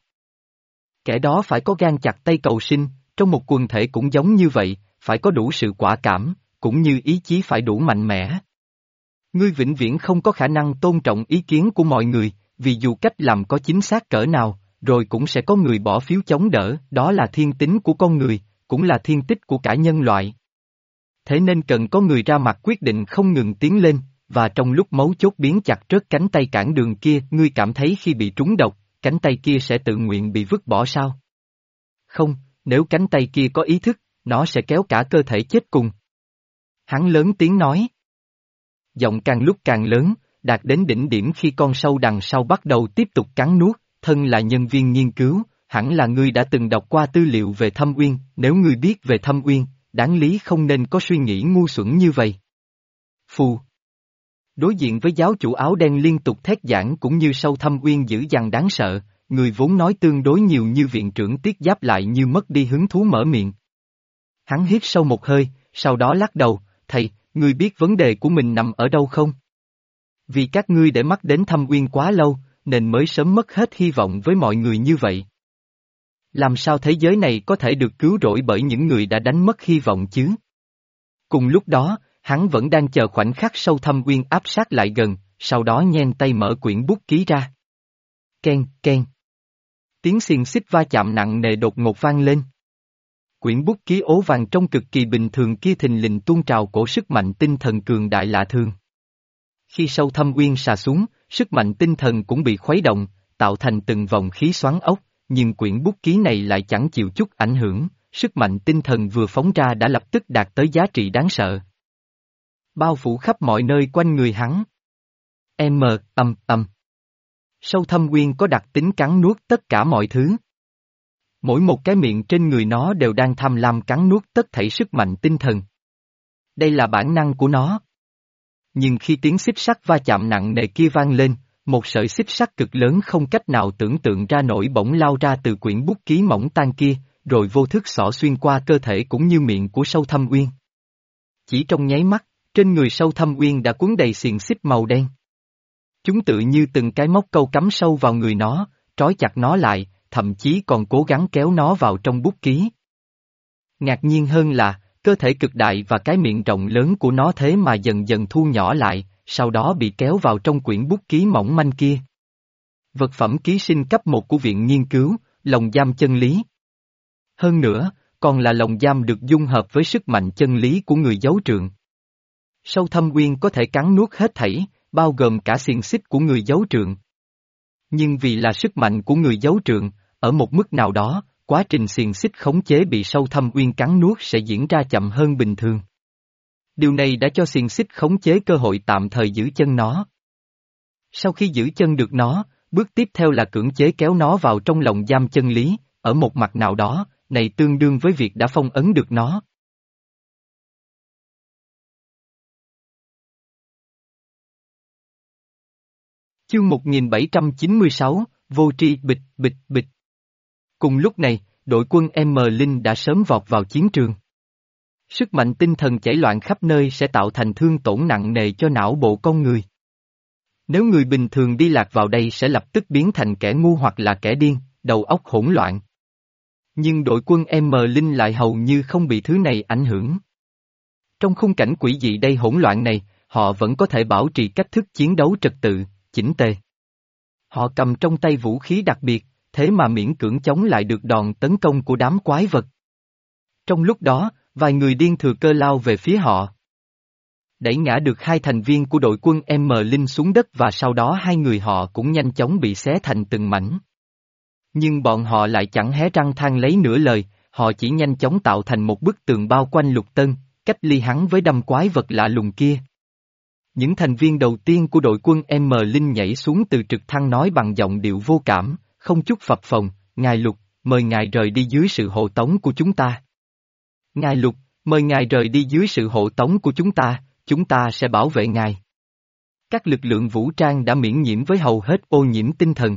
kẻ đó phải có gan chặt tay cầu sinh, trong một quần thể cũng giống như vậy, phải có đủ sự quả cảm, cũng như ý chí phải đủ mạnh mẽ. Ngươi vĩnh viễn không có khả năng tôn trọng ý kiến của mọi người, vì dù cách làm có chính xác cỡ nào, rồi cũng sẽ có người bỏ phiếu chống đỡ, đó là thiên tính của con người, cũng là thiên tích của cả nhân loại. Thế nên cần có người ra mặt quyết định không ngừng tiến lên, và trong lúc mấu chốt biến chặt rớt cánh tay cản đường kia, ngươi cảm thấy khi bị trúng độc, cánh tay kia sẽ tự nguyện bị vứt bỏ sao? Không, nếu cánh tay kia có ý thức, nó sẽ kéo cả cơ thể chết cùng. Hắn lớn tiếng nói. Giọng càng lúc càng lớn, đạt đến đỉnh điểm khi con sâu đằng sau bắt đầu tiếp tục cắn nuốt, thân là nhân viên nghiên cứu, hẳn là ngươi đã từng đọc qua tư liệu về Thâm Uyên, nếu ngươi biết về Thâm Uyên, đáng lý không nên có suy nghĩ ngu xuẩn như vậy. Phù. Đối diện với giáo chủ áo đen liên tục thét giảng cũng như Sâu Thâm Uyên dữ dằn đáng sợ, người vốn nói tương đối nhiều như viện trưởng Tiết Giáp lại như mất đi hứng thú mở miệng. Hắn hít sâu một hơi, sau đó lắc đầu, thầy, ngươi biết vấn đề của mình nằm ở đâu không? Vì các ngươi để mắt đến Thâm Uyên quá lâu, nên mới sớm mất hết hy vọng với mọi người như vậy. Làm sao thế giới này có thể được cứu rỗi bởi những người đã đánh mất hy vọng chứ? Cùng lúc đó, hắn vẫn đang chờ khoảnh khắc Sâu Thâm Uyên áp sát lại gần, sau đó nhen tay mở quyển bút ký ra. Ken, ken. Tiếng xiềng xích va chạm nặng nề đột ngột vang lên. Quyển bút ký ố vàng trông cực kỳ bình thường kia thình lình tuôn trào cổ sức mạnh tinh thần cường đại lạ thường. Khi Sâu Thâm Uyên xà xuống, sức mạnh tinh thần cũng bị khuấy động, tạo thành từng vòng khí xoắn ốc, nhưng quyển bút ký này lại chẳng chịu chút ảnh hưởng, sức mạnh tinh thần vừa phóng ra đã lập tức đạt tới giá trị đáng sợ. Bao phủ khắp mọi nơi quanh người hắn. M, âm, âm. Sâu Thâm Uyên có đặc tính cắn nuốt tất cả mọi thứ. Mỗi một cái miệng trên người nó đều đang tham lam cắn nuốt tất thảy sức mạnh tinh thần. Đây là bản năng của nó. Nhưng khi tiếng xích sắt va chạm nặng nề kia vang lên, một sợi xích sắt cực lớn không cách nào tưởng tượng ra nổi bỗng lao ra từ quyển bút ký mỏng tan kia, rồi vô thức xỏ xuyên qua cơ thể cũng như miệng của Sâu Thâm Uyên. Chỉ trong nháy mắt, trên người Sâu Thâm Uyên đã cuốn đầy xiềng xích màu đen. Chúng tự như từng cái móc câu cắm sâu vào người nó, trói chặt nó lại, thậm chí còn cố gắng kéo nó vào trong bút ký. Ngạc nhiên hơn là, cơ thể cực đại và cái miệng rộng lớn của nó thế mà dần dần thu nhỏ lại, sau đó bị kéo vào trong quyển bút ký mỏng manh kia. Vật phẩm ký sinh cấp một của Viện Nghiên cứu, lồng giam chân lý. Hơn nữa, còn là lồng giam được dung hợp với sức mạnh chân lý của người giấu trượng. Sâu Thâm Uyên có thể cắn nuốt hết thảy, bao gồm cả xiềng xích của người giấu trượng. Nhưng vì là sức mạnh của người giấu trượng, ở một mức nào đó, quá trình xiềng xích khống chế bị Sâu Thâm Uyên cắn nuốt sẽ diễn ra chậm hơn bình thường. Điều này đã cho xiềng xích khống chế cơ hội tạm thời giữ chân nó. Sau khi giữ chân được nó, bước tiếp theo là cưỡng chế kéo nó vào trong lồng giam chân lý, ở một mặt nào đó, này tương đương với việc đã phong ấn được nó. Chương một nghìn bảy trăm chín mươi sáu, Vô tri bịch bịch bịch. Cùng lúc này, đội quân M Linh đã sớm vọt vào chiến trường. Sức mạnh tinh thần chảy loạn khắp nơi sẽ tạo thành thương tổn nặng nề cho não bộ con người. Nếu người bình thường đi lạc vào đây sẽ lập tức biến thành kẻ ngu hoặc là kẻ điên, đầu óc hỗn loạn. Nhưng đội quân M Linh lại hầu như không bị thứ này ảnh hưởng. Trong khung cảnh quỷ dị đầy hỗn loạn này, họ vẫn có thể bảo trì cách thức chiến đấu trật tự, chỉnh tề. Họ cầm trong tay vũ khí đặc biệt, thế mà miễn cưỡng chống lại được đòn tấn công của đám quái vật. Trong lúc đó, vài người điên thừa cơ lao về phía họ. Đẩy ngã được hai thành viên của đội quân M Linh xuống đất và sau đó hai người họ cũng nhanh chóng bị xé thành từng mảnh. Nhưng bọn họ lại chẳng hé răng than lấy nửa lời, họ chỉ nhanh chóng tạo thành một bức tường bao quanh Lục Tân, cách ly hắn với đâm quái vật lạ lùng kia. Những thành viên đầu tiên của đội quân M Linh nhảy xuống từ trực thăng nói bằng giọng điệu vô cảm, không chút phập phồng, "Ngài Lục, mời ngài rời đi dưới sự hộ tống của chúng ta. Ngài Lục, mời ngài rời đi dưới sự hộ tống của chúng ta, chúng ta sẽ bảo vệ ngài." Các lực lượng vũ trang đã miễn nhiễm với hầu hết ô nhiễm tinh thần.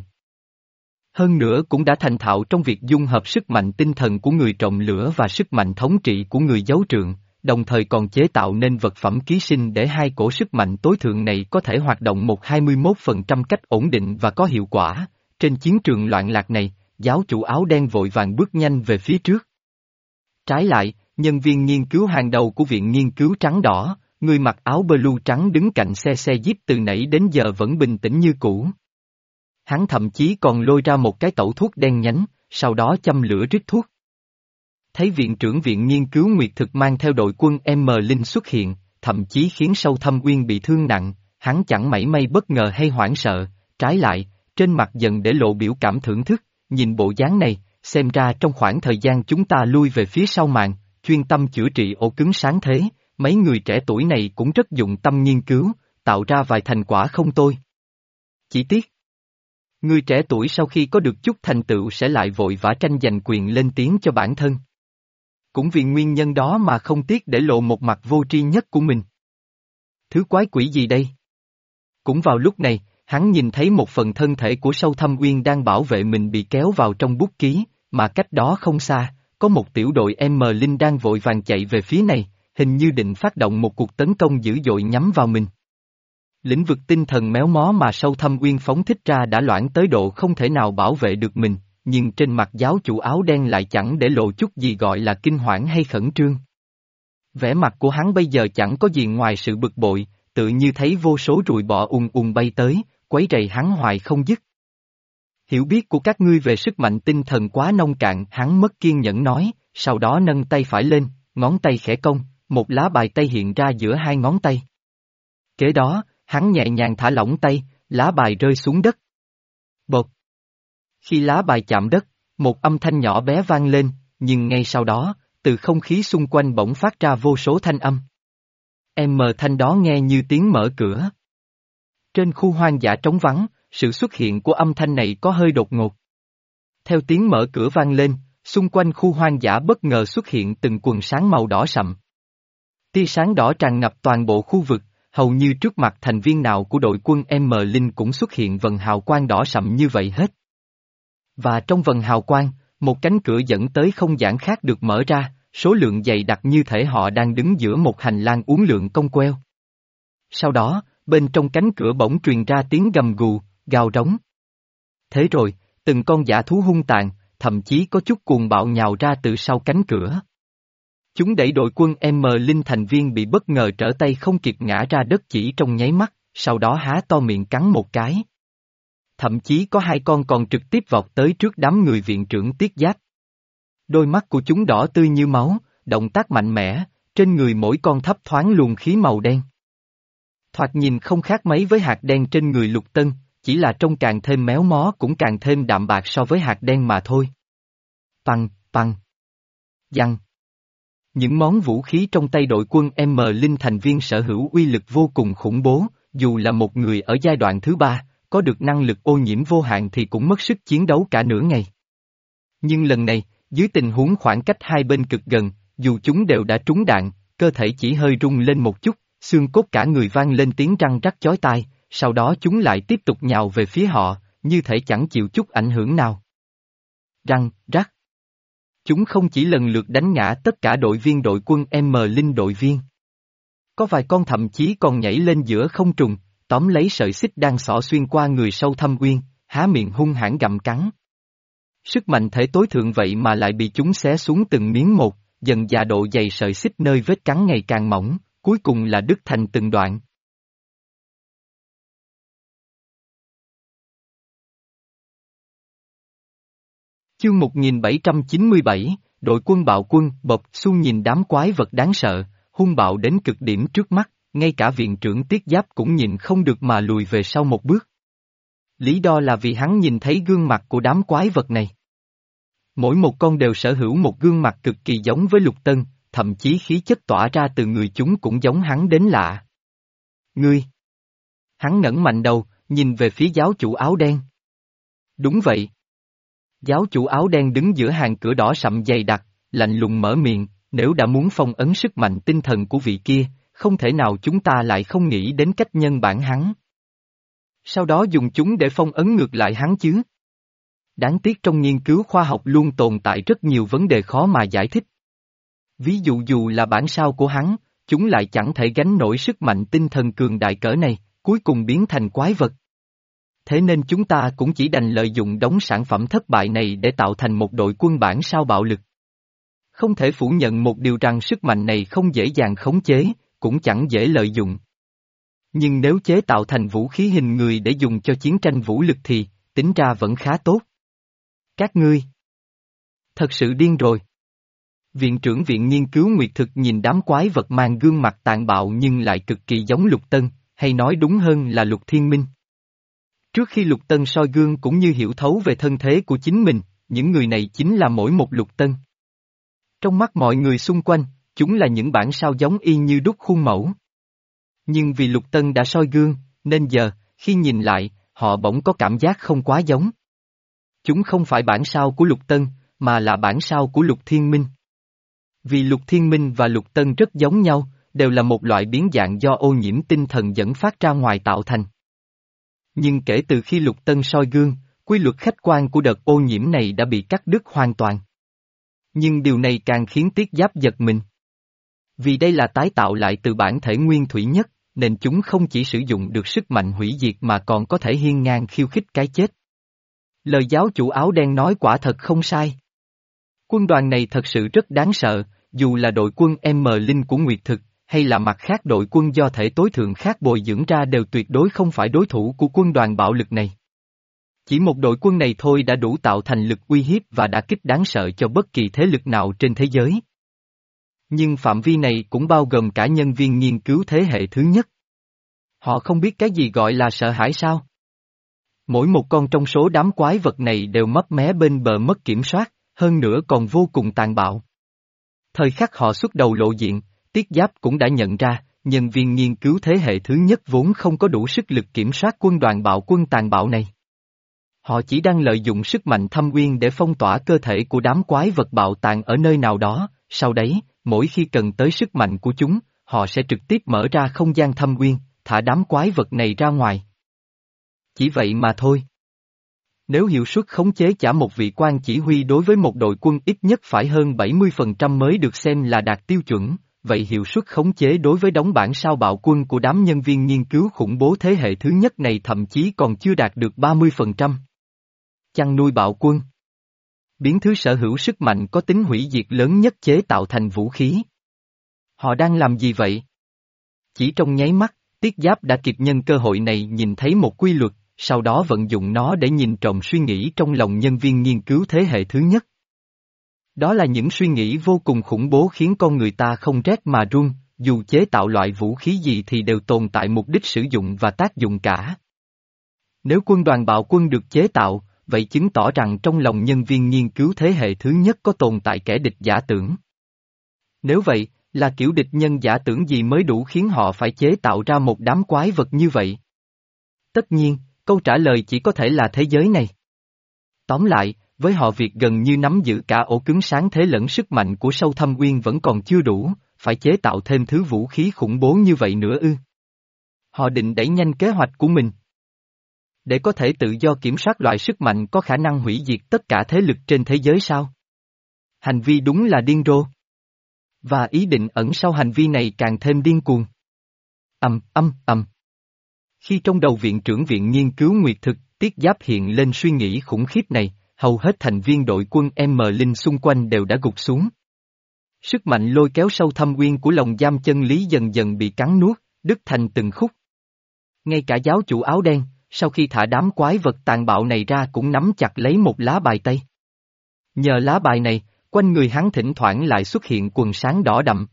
Hơn nữa cũng đã thành thạo trong việc dung hợp sức mạnh tinh thần của người trộm lửa và sức mạnh thống trị của người giấu trượng, đồng thời còn chế tạo nên vật phẩm ký sinh để hai cổ sức mạnh tối thượng này có thể hoạt động một trăm hai mươi mốt phần trăm cách ổn định và có hiệu quả. Trên chiến trường loạn lạc này, giáo chủ áo đen vội vàng bước nhanh về phía trước. Trái lại, nhân viên nghiên cứu hàng đầu của Viện Nghiên cứu Trắng Đỏ, người mặc áo blue trắng đứng cạnh xe xe jeep từ nãy đến giờ vẫn bình tĩnh như cũ. Hắn thậm chí còn lôi ra một cái tẩu thuốc đen nhánh, sau đó châm lửa rít thuốc. Thấy viện trưởng Viện Nghiên cứu Nguyệt Thực mang theo đội quân M Linh xuất hiện, thậm chí khiến Sâu Thâm Uyên bị thương nặng, hắn chẳng mảy may bất ngờ hay hoảng sợ, trái lại, trên mặt dần để lộ biểu cảm thưởng thức, nhìn bộ dáng này, xem ra trong khoảng thời gian chúng ta lui về phía sau màn, chuyên tâm chữa trị ổ cứng sáng thế, mấy người trẻ tuổi này cũng rất dụng tâm nghiên cứu, tạo ra vài thành quả không tồi. Chỉ tiếc, người trẻ tuổi sau khi có được chút thành tựu sẽ lại vội vã tranh giành quyền lên tiếng cho bản thân. Cũng vì nguyên nhân đó mà không tiếc để lộ một mặt vô tri nhất của mình. Thứ quái quỷ gì đây? Cũng vào lúc này, hắn nhìn thấy một phần thân thể của Sâu Thâm Uyên đang bảo vệ mình bị kéo vào trong bút ký, mà cách đó không xa, có một tiểu đội M Linh đang vội vàng chạy về phía này, hình như định phát động một cuộc tấn công dữ dội nhắm vào mình. Lĩnh vực tinh thần méo mó mà Sâu Thâm Uyên phóng thích ra đã loãng tới độ không thể nào bảo vệ được mình, nhưng trên mặt giáo chủ áo đen lại chẳng để lộ chút gì gọi là kinh hoảng hay khẩn trương. Vẻ mặt của hắn bây giờ chẳng có gì ngoài sự bực bội, tự như thấy vô số ruồi bọ ùn ùn bay tới, quấy rầy hắn hoài không dứt. Hiểu biết của các ngươi về sức mạnh tinh thần quá nông cạn, hắn mất kiên nhẫn nói, sau đó nâng tay phải lên, ngón tay khẽ cong, một lá bài tay hiện ra giữa hai ngón tay. Kế đó, hắn nhẹ nhàng thả lỏng tay, lá bài rơi xuống đất. Bột. Khi lá bài chạm đất, một âm thanh nhỏ bé vang lên, nhưng ngay sau đó, từ không khí xung quanh bỗng phát ra vô số thanh âm. Em mờ thanh đó nghe như tiếng mở cửa. Trên khu hoang dã trống vắng, sự xuất hiện của âm thanh này có hơi đột ngột. Theo tiếng mở cửa vang lên, xung quanh khu hoang dã bất ngờ xuất hiện từng quần sáng màu đỏ sậm. Tia sáng đỏ tràn ngập toàn bộ khu vực, hầu như trước mặt thành viên nào của đội quân M Linh cũng xuất hiện vần hào quang đỏ sậm như vậy hết. Và trong vần hào quang, một cánh cửa dẫn tới không gian khác được mở ra, số lượng dày đặc như thể họ đang đứng giữa một hành lang uốn lượn cong queo. Sau đó, bên trong cánh cửa bỗng truyền ra tiếng gầm gù, gào rống. Thế rồi, từng con dã thú hung tàn, thậm chí có chút cuồng bạo nhào ra từ sau cánh cửa. Chúng đẩy đội quân M Linh thành viên bị bất ngờ trở tay không kịp ngã ra đất chỉ trong nháy mắt, sau đó há to miệng cắn một cái. Thậm chí có hai con còn trực tiếp vọt tới trước đám người viện trưởng Tiết Giáp. Đôi mắt của chúng đỏ tươi như máu, động tác mạnh mẽ, trên người mỗi con thấp thoáng luồng khí màu đen. Thoạt nhìn không khác mấy với hạt đen trên người Lục Tân, chỉ là trông càng thêm méo mó cũng càng thêm đạm bạc so với hạt đen mà thôi. Păng, păng. Giăng. Những món vũ khí trong tay đội quân M Linh thành viên sở hữu uy lực vô cùng khủng bố, dù là một người ở giai đoạn thứ ba, có được năng lực ô nhiễm vô hạn thì cũng mất sức chiến đấu cả nửa ngày. Nhưng lần này, dưới tình huống khoảng cách hai bên cực gần, dù chúng đều đã trúng đạn, cơ thể chỉ hơi rung lên một chút, xương cốt cả người vang lên tiếng răng rắc chói tai, sau đó chúng lại tiếp tục nhào về phía họ, như thể chẳng chịu chút ảnh hưởng nào. Răng, rắc. Chúng không chỉ lần lượt đánh ngã tất cả đội viên đội quân M Linh đội viên. Có vài con thậm chí còn nhảy lên giữa không trung, tóm lấy sợi xích đang xỏ xuyên qua người Sâu Thâm Uyên, há miệng hung hãn gặm cắn. Sức mạnh thể tối thượng vậy mà lại bị chúng xé xuống từng miếng một, dần dà độ dày sợi xích nơi vết cắn ngày càng mỏng, cuối cùng là đứt thành từng đoạn. Chương một nghìn bảy trăm chín mươi bảy, đội quân bạo quân, Bộc Xu nhìn đám quái vật đáng sợ, hung bạo đến cực điểm trước mắt, ngay cả viện trưởng Tiết Giáp cũng nhìn không được mà lùi về sau một bước. Lý do là vì hắn nhìn thấy gương mặt của đám quái vật này. Mỗi một con đều sở hữu một gương mặt cực kỳ giống với Lục Tân, thậm chí khí chất tỏa ra từ người chúng cũng giống hắn đến lạ. Ngươi! Hắn ngẩng mạnh đầu, nhìn về phía giáo chủ áo đen. Đúng vậy. Giáo chủ áo đen đứng giữa hàng cửa đỏ sậm dày đặc, lạnh lùng mở miệng, nếu đã muốn phong ấn sức mạnh tinh thần của vị kia, không thể nào chúng ta lại không nghĩ đến cách nhân bản hắn. Sau đó dùng chúng để phong ấn ngược lại hắn chứ. Đáng tiếc trong nghiên cứu khoa học luôn tồn tại rất nhiều vấn đề khó mà giải thích. Ví dụ dù là bản sao của hắn, chúng lại chẳng thể gánh nổi sức mạnh tinh thần cường đại cỡ này, cuối cùng biến thành quái vật. Thế nên chúng ta cũng chỉ đành lợi dụng đống sản phẩm thất bại này để tạo thành một đội quân bản sao bạo lực. Không thể phủ nhận một điều rằng sức mạnh này không dễ dàng khống chế, cũng chẳng dễ lợi dụng. Nhưng nếu chế tạo thành vũ khí hình người để dùng cho chiến tranh vũ lực thì, tính ra vẫn khá tốt. Các ngươi thật sự điên rồi. Viện trưởng viện nghiên cứu Nguyệt Thực nhìn đám quái vật mang gương mặt tàn bạo nhưng lại cực kỳ giống Lục Tân, hay nói đúng hơn là Lục Thiên Minh. Trước khi Lục Tân soi gương cũng như hiểu thấu về thân thế của chính mình, những người này chính là mỗi một Lục Tân. Trong mắt mọi người xung quanh, chúng là những bản sao giống y như đúc khuôn mẫu. Nhưng vì Lục Tân đã soi gương, nên giờ, khi nhìn lại, họ bỗng có cảm giác không quá giống. Chúng không phải bản sao của Lục Tân, mà là bản sao của Lục Thiên Minh. Vì Lục Thiên Minh và Lục Tân rất giống nhau, đều là một loại biến dạng do ô nhiễm tinh thần dẫn phát ra ngoài tạo thành. Nhưng kể từ khi Lục Tân soi gương, quy luật khách quan của đợt ô nhiễm này đã bị cắt đứt hoàn toàn. Nhưng điều này càng khiến Tiết Giáp giật mình. Vì đây là tái tạo lại từ bản thể nguyên thủy nhất, nên chúng không chỉ sử dụng được sức mạnh hủy diệt mà còn có thể hiên ngang khiêu khích cái chết. Lời giáo chủ áo đen nói quả thật không sai. Quân đoàn này thật sự rất đáng sợ, dù là đội quân M Linh của Nguyệt Thực, hay là mặt khác đội quân do thể tối thượng khác bồi dưỡng ra đều tuyệt đối không phải đối thủ của quân đoàn bạo lực này. Chỉ một đội quân này thôi đã đủ tạo thành lực uy hiếp và đả kích đáng sợ cho bất kỳ thế lực nào trên thế giới. Nhưng phạm vi này cũng bao gồm cả nhân viên nghiên cứu thế hệ thứ nhất. Họ không biết cái gì gọi là sợ hãi sao? Mỗi một con trong số đám quái vật này đều mấp mé bên bờ mất kiểm soát, hơn nữa còn vô cùng tàn bạo. Thời khắc họ xuất đầu lộ diện, Tiết Giáp cũng đã nhận ra, nhân viên nghiên cứu thế hệ thứ nhất vốn không có đủ sức lực kiểm soát quân đoàn bạo quân tàn bạo này. Họ chỉ đang lợi dụng sức mạnh thâm uyên để phong tỏa cơ thể của đám quái vật bạo tàn ở nơi nào đó, sau đấy, mỗi khi cần tới sức mạnh của chúng, họ sẽ trực tiếp mở ra không gian thâm uyên, thả đám quái vật này ra ngoài. Chỉ vậy mà thôi. Nếu hiệu suất khống chế chả một vị quan chỉ huy đối với một đội quân ít nhất phải hơn bảy mươi phần trăm mới được xem là đạt tiêu chuẩn, vậy hiệu suất khống chế đối với đống bản sao bạo quân của đám nhân viên nghiên cứu khủng bố thế hệ thứ nhất này thậm chí còn chưa đạt được ba mươi phần trăm. Chăn nuôi bạo quân. Biến thứ sở hữu sức mạnh có tính hủy diệt lớn nhất chế tạo thành vũ khí. Họ đang làm gì vậy? Chỉ trong nháy mắt, Tiết Giáp đã kịp nhân cơ hội này nhìn thấy một quy luật, sau đó vận dụng nó để nhìn trộm suy nghĩ trong lòng nhân viên nghiên cứu thế hệ thứ nhất. Đó là những suy nghĩ vô cùng khủng bố khiến con người ta không rét mà run, dù chế tạo loại vũ khí gì thì đều tồn tại mục đích sử dụng và tác dụng cả. Nếu quân đoàn bạo quân được chế tạo, vậy chứng tỏ rằng trong lòng nhân viên nghiên cứu thế hệ thứ nhất có tồn tại kẻ địch giả tưởng. Nếu vậy, là kiểu địch nhân giả tưởng gì mới đủ khiến họ phải chế tạo ra một đám quái vật như vậy? Tất nhiên, câu trả lời chỉ có thể là thế giới này. Tóm lại, với họ việc gần như nắm giữ cả ổ cứng sáng thế lẫn sức mạnh của sâu thâm uyên vẫn còn chưa đủ, phải chế tạo thêm thứ vũ khí khủng bố như vậy nữa ư. Họ định đẩy nhanh kế hoạch của mình. Để có thể tự do kiểm soát loại sức mạnh có khả năng hủy diệt tất cả thế lực trên thế giới sao? Hành vi đúng là điên rồ. Và ý định ẩn sau hành vi này càng thêm điên cuồng. Ầm, ầm, ầm. Khi trong đầu viện trưởng viện nghiên cứu Nguyệt Thực, Tiết Giáp hiện lên suy nghĩ khủng khiếp này, hầu hết thành viên đội quân M Linh xung quanh đều đã gục xuống. Sức mạnh lôi kéo sâu thâm uyên của lồng giam chân lý dần dần bị cắn nuốt, đứt thành từng khúc. Ngay cả giáo chủ áo đen, sau khi thả đám quái vật tàn bạo này ra cũng nắm chặt lấy một lá bài tây. Nhờ lá bài này, quanh người hắn thỉnh thoảng lại xuất hiện quần sáng đỏ đậm.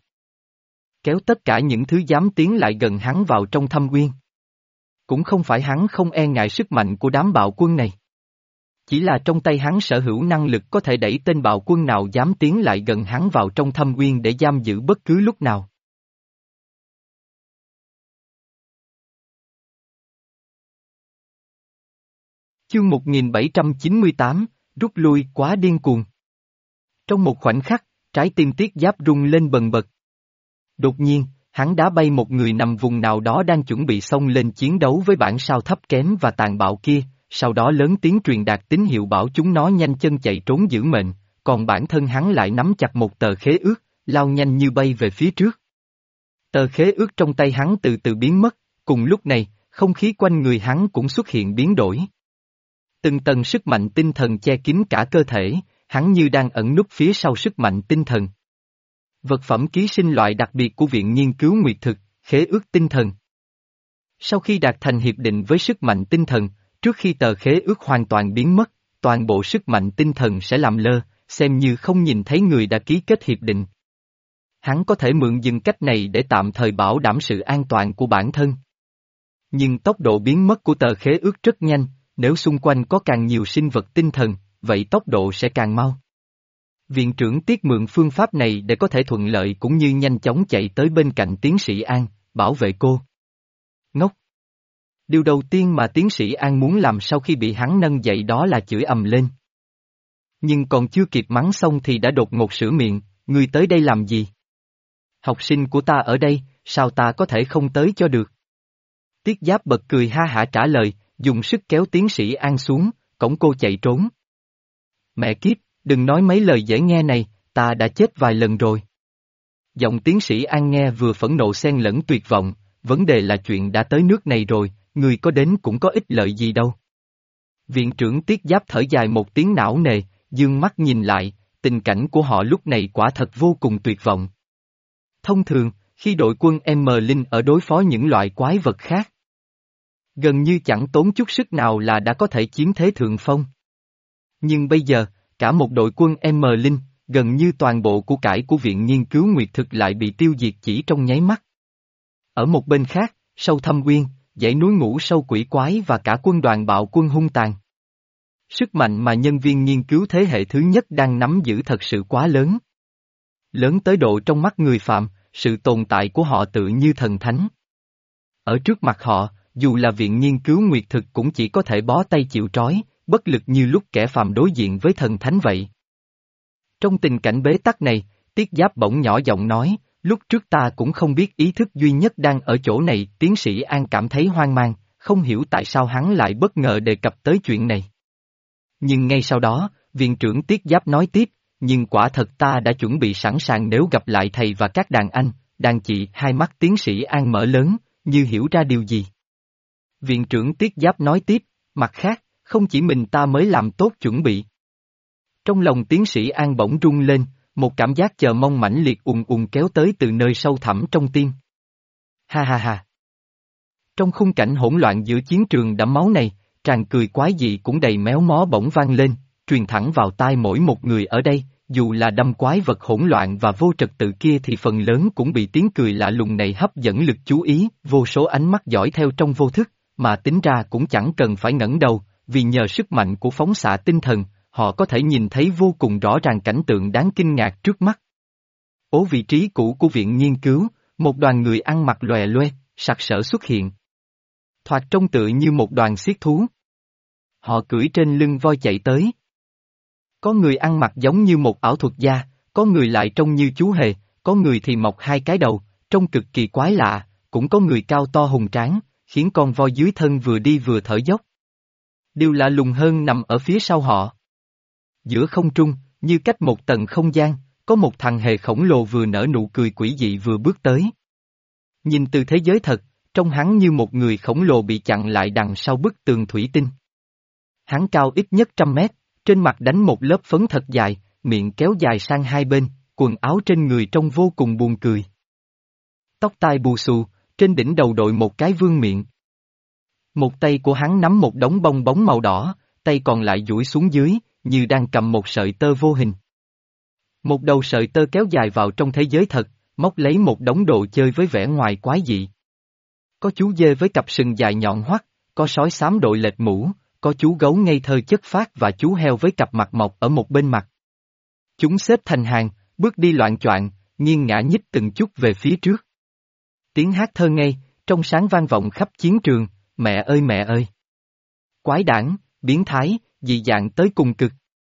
Kéo tất cả những thứ dám tiến lại gần hắn vào trong thâm uyên. Cũng không phải hắn không e ngại sức mạnh của đám bạo quân này. Chỉ là trong tay hắn sở hữu năng lực có thể đẩy tên bạo quân nào dám tiến lại gần hắn vào trong thâm uyên để giam giữ bất cứ lúc nào. Chương một nghìn bảy trăm chín mươi tám, rút lui quá điên cuồng. Trong một khoảnh khắc, trái tim Tiết Giáp rung lên bần bật. Đột nhiên, hắn đá bay một người nằm vùng nào đó đang chuẩn bị xông lên chiến đấu với bản sao thấp kém và tàn bạo kia, sau đó lớn tiếng truyền đạt tín hiệu bảo chúng nó nhanh chân chạy trốn giữ mệnh, còn bản thân hắn lại nắm chặt một tờ khế ước, lao nhanh như bay về phía trước. Tờ khế ước trong tay hắn từ từ biến mất, cùng lúc này, không khí quanh người hắn cũng xuất hiện biến đổi. Từng tầng sức mạnh tinh thần che kín cả cơ thể, hắn như đang ẩn núp phía sau sức mạnh tinh thần. Vật phẩm ký sinh loại đặc biệt của Viện Nghiên cứu Nguyệt Thực, khế ước tinh thần. Sau khi đạt thành hiệp định với sức mạnh tinh thần, trước khi tờ khế ước hoàn toàn biến mất, toàn bộ sức mạnh tinh thần sẽ làm lơ, xem như không nhìn thấy người đã ký kết hiệp định. Hắn có thể mượn dừng cách này để tạm thời bảo đảm sự an toàn của bản thân. Nhưng tốc độ biến mất của tờ khế ước rất nhanh, nếu xung quanh có càng nhiều sinh vật tinh thần, vậy tốc độ sẽ càng mau. Viện trưởng Tiết mượn phương pháp này để có thể thuận lợi cũng như nhanh chóng chạy tới bên cạnh tiến sĩ An, bảo vệ cô. Ngốc! Điều đầu tiên mà tiến sĩ An muốn làm sau khi bị hắn nâng dậy đó là chửi ầm lên. Nhưng còn chưa kịp mắng xong thì đã đột ngột sửa miệng, ngươi tới đây làm gì? Học sinh của ta ở đây, sao ta có thể không tới cho được? Tiết Giáp bật cười ha hả trả lời, dùng sức kéo tiến sĩ An xuống, cõng cô chạy trốn. Mẹ kiếp, đừng nói mấy lời dễ nghe này, ta đã chết vài lần rồi. Giọng tiến sĩ An nghe vừa phẫn nộ xen lẫn tuyệt vọng, vấn đề là chuyện đã tới nước này rồi, người có đến cũng có ích lợi gì đâu. Viện trưởng Tiết Giáp thở dài một tiếng não nề, dương mắt nhìn lại, tình cảnh của họ lúc này quả thật vô cùng tuyệt vọng. Thông thường, khi đội quân M Linh ở đối phó những loại quái vật khác, gần như chẳng tốn chút sức nào là đã có thể chiếm thế thượng phong. Nhưng bây giờ, cả một đội quân M Linh, gần như toàn bộ của cải của Viện Nghiên cứu Nguyệt Thực lại bị tiêu diệt chỉ trong nháy mắt. Ở một bên khác, Sâu Thâm Uyên, dãy núi Ngũ Sâu Quỷ Quái và cả quân đoàn bạo quân hung tàn. Sức mạnh mà nhân viên nghiên cứu thế hệ thứ nhất đang nắm giữ thật sự quá lớn. Lớn tới độ trong mắt người phạm, sự tồn tại của họ tự như thần thánh. Ở trước mặt họ, dù là Viện Nghiên cứu Nguyệt Thực cũng chỉ có thể bó tay chịu trói, bất lực như lúc kẻ phàm đối diện với thần thánh vậy. Trong tình cảnh bế tắc này, Tiết Giáp bỗng nhỏ giọng nói, lúc trước ta cũng không biết ý thức duy nhất đang ở chỗ này. Tiến sĩ An cảm thấy hoang mang, không hiểu tại sao hắn lại bất ngờ đề cập tới chuyện này. Nhưng ngay sau đó, viện trưởng Tiết Giáp nói tiếp, nhưng quả thật ta đã chuẩn bị sẵn sàng nếu gặp lại thầy và các đàn anh, đàn chị. Hai mắt tiến sĩ An mở lớn, như hiểu ra điều gì. Viện trưởng Tiết Giáp nói tiếp, mặt khác, không chỉ mình ta mới làm tốt chuẩn bị. Trong lòng tiến sĩ An bỗng rung lên, một cảm giác chờ mong mãnh liệt ùn ùn kéo tới từ nơi sâu thẳm trong tim. Ha ha ha. Trong khung cảnh hỗn loạn giữa chiến trường đẫm máu này, tràng cười quái dị cũng đầy méo mó bỗng vang lên, truyền thẳng vào tai mỗi một người ở đây, dù là đâm quái vật hỗn loạn và vô trật tự kia thì phần lớn cũng bị tiếng cười lạ lùng này hấp dẫn lực chú ý, vô số ánh mắt dõi theo trong vô thức, mà tính ra cũng chẳng cần phải ngẩng đầu, vì nhờ sức mạnh của phóng xạ tinh thần, họ có thể nhìn thấy vô cùng rõ ràng cảnh tượng đáng kinh ngạc trước mắt. Ố vị trí cũ của viện nghiên cứu, một đoàn người ăn mặc lòe loe, sặc sỡ xuất hiện. Thoạt trông tựa như một đoàn xiết thú. Họ cưỡi trên lưng voi chạy tới. Có người ăn mặc giống như một ảo thuật gia, có người lại trông như chú hề, có người thì mọc hai cái đầu, trông cực kỳ quái lạ, cũng có người cao to hùng tráng, khiến con voi dưới thân vừa đi vừa thở dốc. Điều lạ lùng hơn nằm ở phía sau họ. Giữa không trung, như cách một tầng không gian, có một thằng hề khổng lồ vừa nở nụ cười quỷ dị vừa bước tới. Nhìn từ thế giới thật, trông hắn như một người khổng lồ bị chặn lại đằng sau bức tường thủy tinh. Hắn cao ít nhất trăm mét, trên mặt đánh một lớp phấn thật dài, miệng kéo dài sang hai bên, quần áo trên người trông vô cùng buồn cười. Tóc tai bù xù, trên đỉnh đầu đội một cái vương miện. Một tay của hắn nắm một đống bong bóng màu đỏ, tay còn lại duỗi xuống dưới, như đang cầm một sợi tơ vô hình. Một đầu sợi tơ kéo dài vào trong thế giới thật, móc lấy một đống đồ chơi với vẻ ngoài quái dị. Có chú dê với cặp sừng dài nhọn hoắt, có sói xám đội lệch mũ, có chú gấu ngây thơ chất phác và chú heo với cặp mặt mọc ở một bên mặt. Chúng xếp thành hàng, bước đi loạng choạng, nghiêng ngã nhích từng chút về phía trước. Tiếng hát thơ ngây, trong sáng vang vọng khắp chiến trường, mẹ ơi mẹ ơi. Quái đản, biến thái, dị dạng tới cùng cực.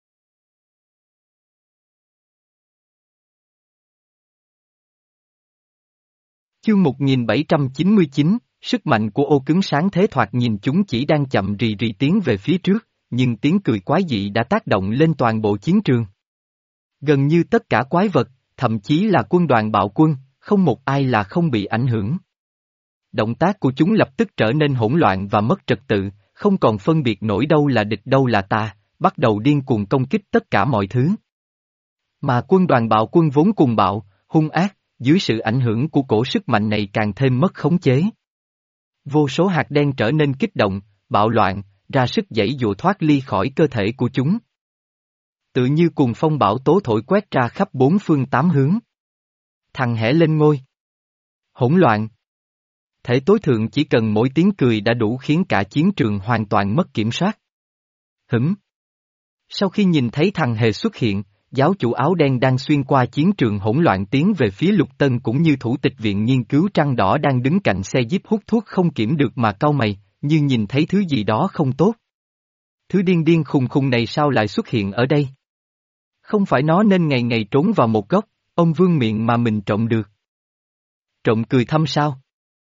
Chương một nghìn bảy trăm chín mươi chín, sức mạnh của ô cứng sáng thế thoạt nhìn chúng chỉ đang chậm rì rì tiến về phía trước, nhưng tiếng cười quái dị đã tác động lên toàn bộ chiến trường. Gần như tất cả quái vật, thậm chí là quân đoàn bạo quân, không một ai là không bị ảnh hưởng. Động tác của chúng lập tức trở nên hỗn loạn và mất trật tự, không còn phân biệt nổi đâu là địch đâu là ta, bắt đầu điên cuồng công kích tất cả mọi thứ. Mà quân đoàn bạo quân vốn cuồng bạo, hung ác, dưới sự ảnh hưởng của cổ sức mạnh này càng thêm mất khống chế. Vô số hạt đen trở nên kích động, bạo loạn, ra sức giãy giụa thoát ly khỏi cơ thể của chúng. Tự như cuồng phong bão tố thổi quét ra khắp bốn phương tám hướng. Thằng hẻ lên ngôi. Hỗn loạn. Thể tối thượng chỉ cần mỗi tiếng cười đã đủ khiến cả chiến trường hoàn toàn mất kiểm soát. Hửm. Sau khi nhìn thấy thằng hề xuất hiện, giáo chủ áo đen đang xuyên qua chiến trường hỗn loạn tiến về phía Lục Tân cũng như thủ tịch viện nghiên cứu Trăng Đỏ đang đứng cạnh xe jeep hút thuốc không kiểm được mà cau mày, như nhìn thấy thứ gì đó không tốt. Thứ điên điên khùng khùng này sao lại xuất hiện ở đây? Không phải nó nên ngày ngày trốn vào một góc, ông vương miệng mà mình trộm được. Trộm cười thâm sao?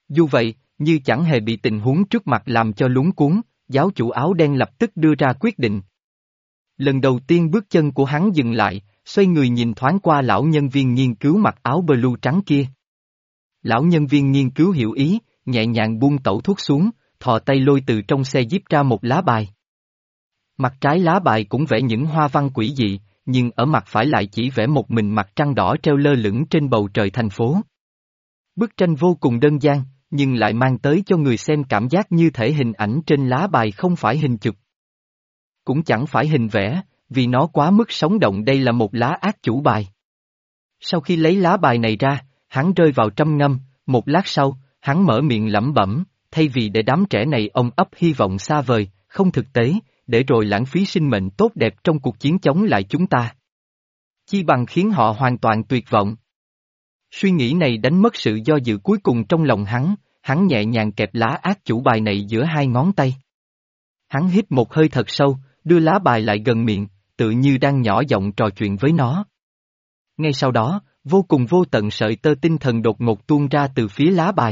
Dù vậy, như chẳng hề bị tình huống trước mặt làm cho lúng cuốn, giáo chủ áo đen lập tức đưa ra quyết định. Lần đầu tiên bước chân của hắn dừng lại, xoay người nhìn thoáng qua lão nhân viên nghiên cứu mặc áo blue trắng kia. Lão nhân viên nghiên cứu hiểu ý, nhẹ nhàng buông tẩu thuốc xuống, thò tay lôi từ trong xe jeep ra một lá bài. Mặt trái lá bài cũng vẽ những hoa văn quỷ dị, nhưng ở mặt phải lại chỉ vẽ một mình mặt trăng đỏ treo lơ lửng trên bầu trời thành phố. Bức tranh vô cùng đơn giản, nhưng lại mang tới cho người xem cảm giác như thể hình ảnh trên lá bài không phải hình chụp. Cũng chẳng phải hình vẽ, vì nó quá mức sống động. Đây là một lá ác chủ bài. Sau khi lấy lá bài này ra, hắn rơi vào trầm ngâm, một lát sau, hắn mở miệng lẩm bẩm, thay vì để đám trẻ này ôm ấp hy vọng xa vời, không thực tế, để rồi lãng phí sinh mệnh tốt đẹp trong cuộc chiến chống lại chúng ta. Chi bằng khiến họ hoàn toàn tuyệt vọng. Suy nghĩ này đánh mất sự do dự cuối cùng trong lòng hắn, hắn nhẹ nhàng kẹp lá ác chủ bài này giữa hai ngón tay. Hắn hít một hơi thật sâu, đưa lá bài lại gần miệng, tự như đang nhỏ giọng trò chuyện với nó. Ngay sau đó, vô cùng vô tận sợi tơ tinh thần đột ngột tuôn ra từ phía lá bài.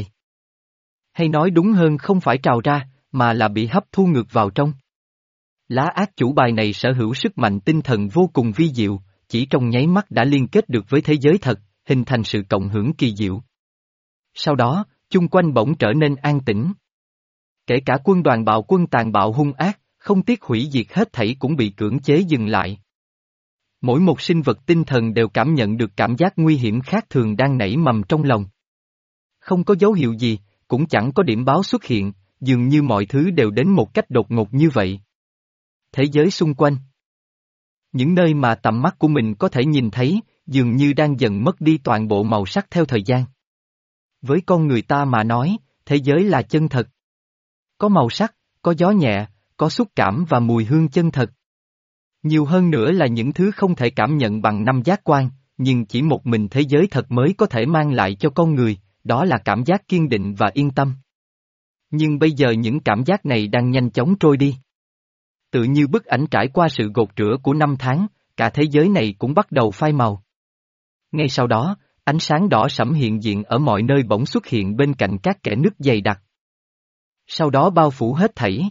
Hay nói đúng hơn không phải trào ra, mà là bị hấp thu ngược vào trong. Lá ác chủ bài này sở hữu sức mạnh tinh thần vô cùng vi diệu, chỉ trong nháy mắt đã liên kết được với thế giới thật, hình thành sự cộng hưởng kỳ diệu. Sau đó, chung quanh bỗng trở nên an tĩnh. Kể cả quân đoàn bạo quân tàn bạo hung ác, không tiếc hủy diệt hết thảy cũng bị cưỡng chế dừng lại. Mỗi một sinh vật tinh thần đều cảm nhận được cảm giác nguy hiểm khác thường đang nảy mầm trong lòng. Không có dấu hiệu gì, cũng chẳng có điểm báo xuất hiện, dường như mọi thứ đều đến một cách đột ngột như vậy. Thế giới xung quanh. Những nơi mà tầm mắt của mình có thể nhìn thấy, dường như đang dần mất đi toàn bộ màu sắc theo thời gian. Với con người ta mà nói, thế giới là chân thật. Có màu sắc, có gió nhẹ, có xúc cảm và mùi hương chân thật. Nhiều hơn nữa là những thứ không thể cảm nhận bằng năm giác quan, nhưng chỉ một mình thế giới thật mới có thể mang lại cho con người, đó là cảm giác kiên định và yên tâm. Nhưng bây giờ những cảm giác này đang nhanh chóng trôi đi. Tự như bức ảnh trải qua sự gột rửa của năm tháng, cả thế giới này cũng bắt đầu phai màu. Ngay sau đó, ánh sáng đỏ sẫm hiện diện ở mọi nơi bỗng xuất hiện bên cạnh các kẽ nứt dày đặc. Sau đó bao phủ hết thảy.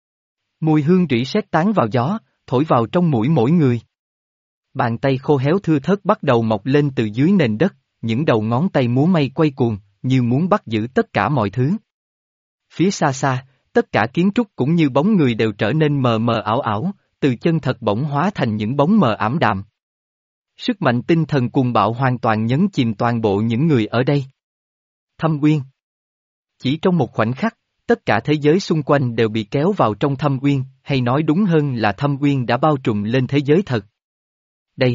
Mùi hương rỉ sét tán vào gió, thổi vào trong mũi mỗi người. Bàn tay khô héo thưa thớt bắt đầu mọc lên từ dưới nền đất, những đầu ngón tay múa may quay cuồng, như muốn bắt giữ tất cả mọi thứ. Phía xa xa, tất cả kiến trúc cũng như bóng người đều trở nên mờ mờ ảo ảo, từ chân thật bỗng hóa thành những bóng mờ ảm đạm. Sức mạnh tinh thần cuồng bạo hoàn toàn nhấn chìm toàn bộ những người ở đây. Thâm uyên. Chỉ trong một khoảnh khắc, tất cả thế giới xung quanh đều bị kéo vào trong thâm uyên, hay nói đúng hơn là thâm uyên đã bao trùm lên thế giới thật. Đây.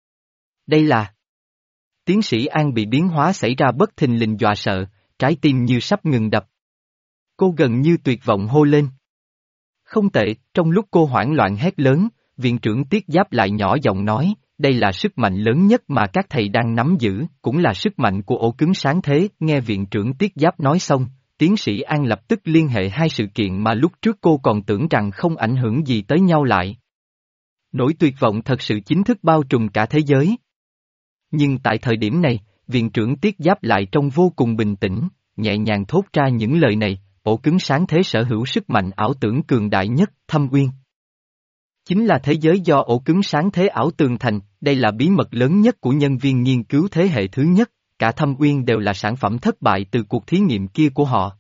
Đây là... Tiến sĩ An bị biến hóa xảy ra bất thình lình dọa sợ, trái tim như sắp ngừng đập. Cô gần như tuyệt vọng hô lên. Không tệ, trong lúc cô hoảng loạn hét lớn, viện trưởng Tiết Giáp lại nhỏ giọng nói, đây là sức mạnh lớn nhất mà các thầy đang nắm giữ, cũng là sức mạnh của ổ cứng sáng thế. Nghe viện trưởng Tiết Giáp nói xong, tiến sĩ An lập tức liên hệ hai sự kiện mà lúc trước cô còn tưởng rằng không ảnh hưởng gì tới nhau lại. Nỗi tuyệt vọng thật sự chính thức bao trùm cả thế giới. Nhưng tại thời điểm này, viện trưởng Tiết Giáp lại trông vô cùng bình tĩnh, nhẹ nhàng thốt ra những lời này, ổ cứng sáng thế sở hữu sức mạnh ảo tưởng cường đại nhất, thâm uyên. Chính là thế giới do ổ cứng sáng thế ảo tường thành, đây là bí mật lớn nhất của nhân viên nghiên cứu thế hệ thứ nhất, cả thâm uyên đều là sản phẩm thất bại từ cuộc thí nghiệm kia của họ.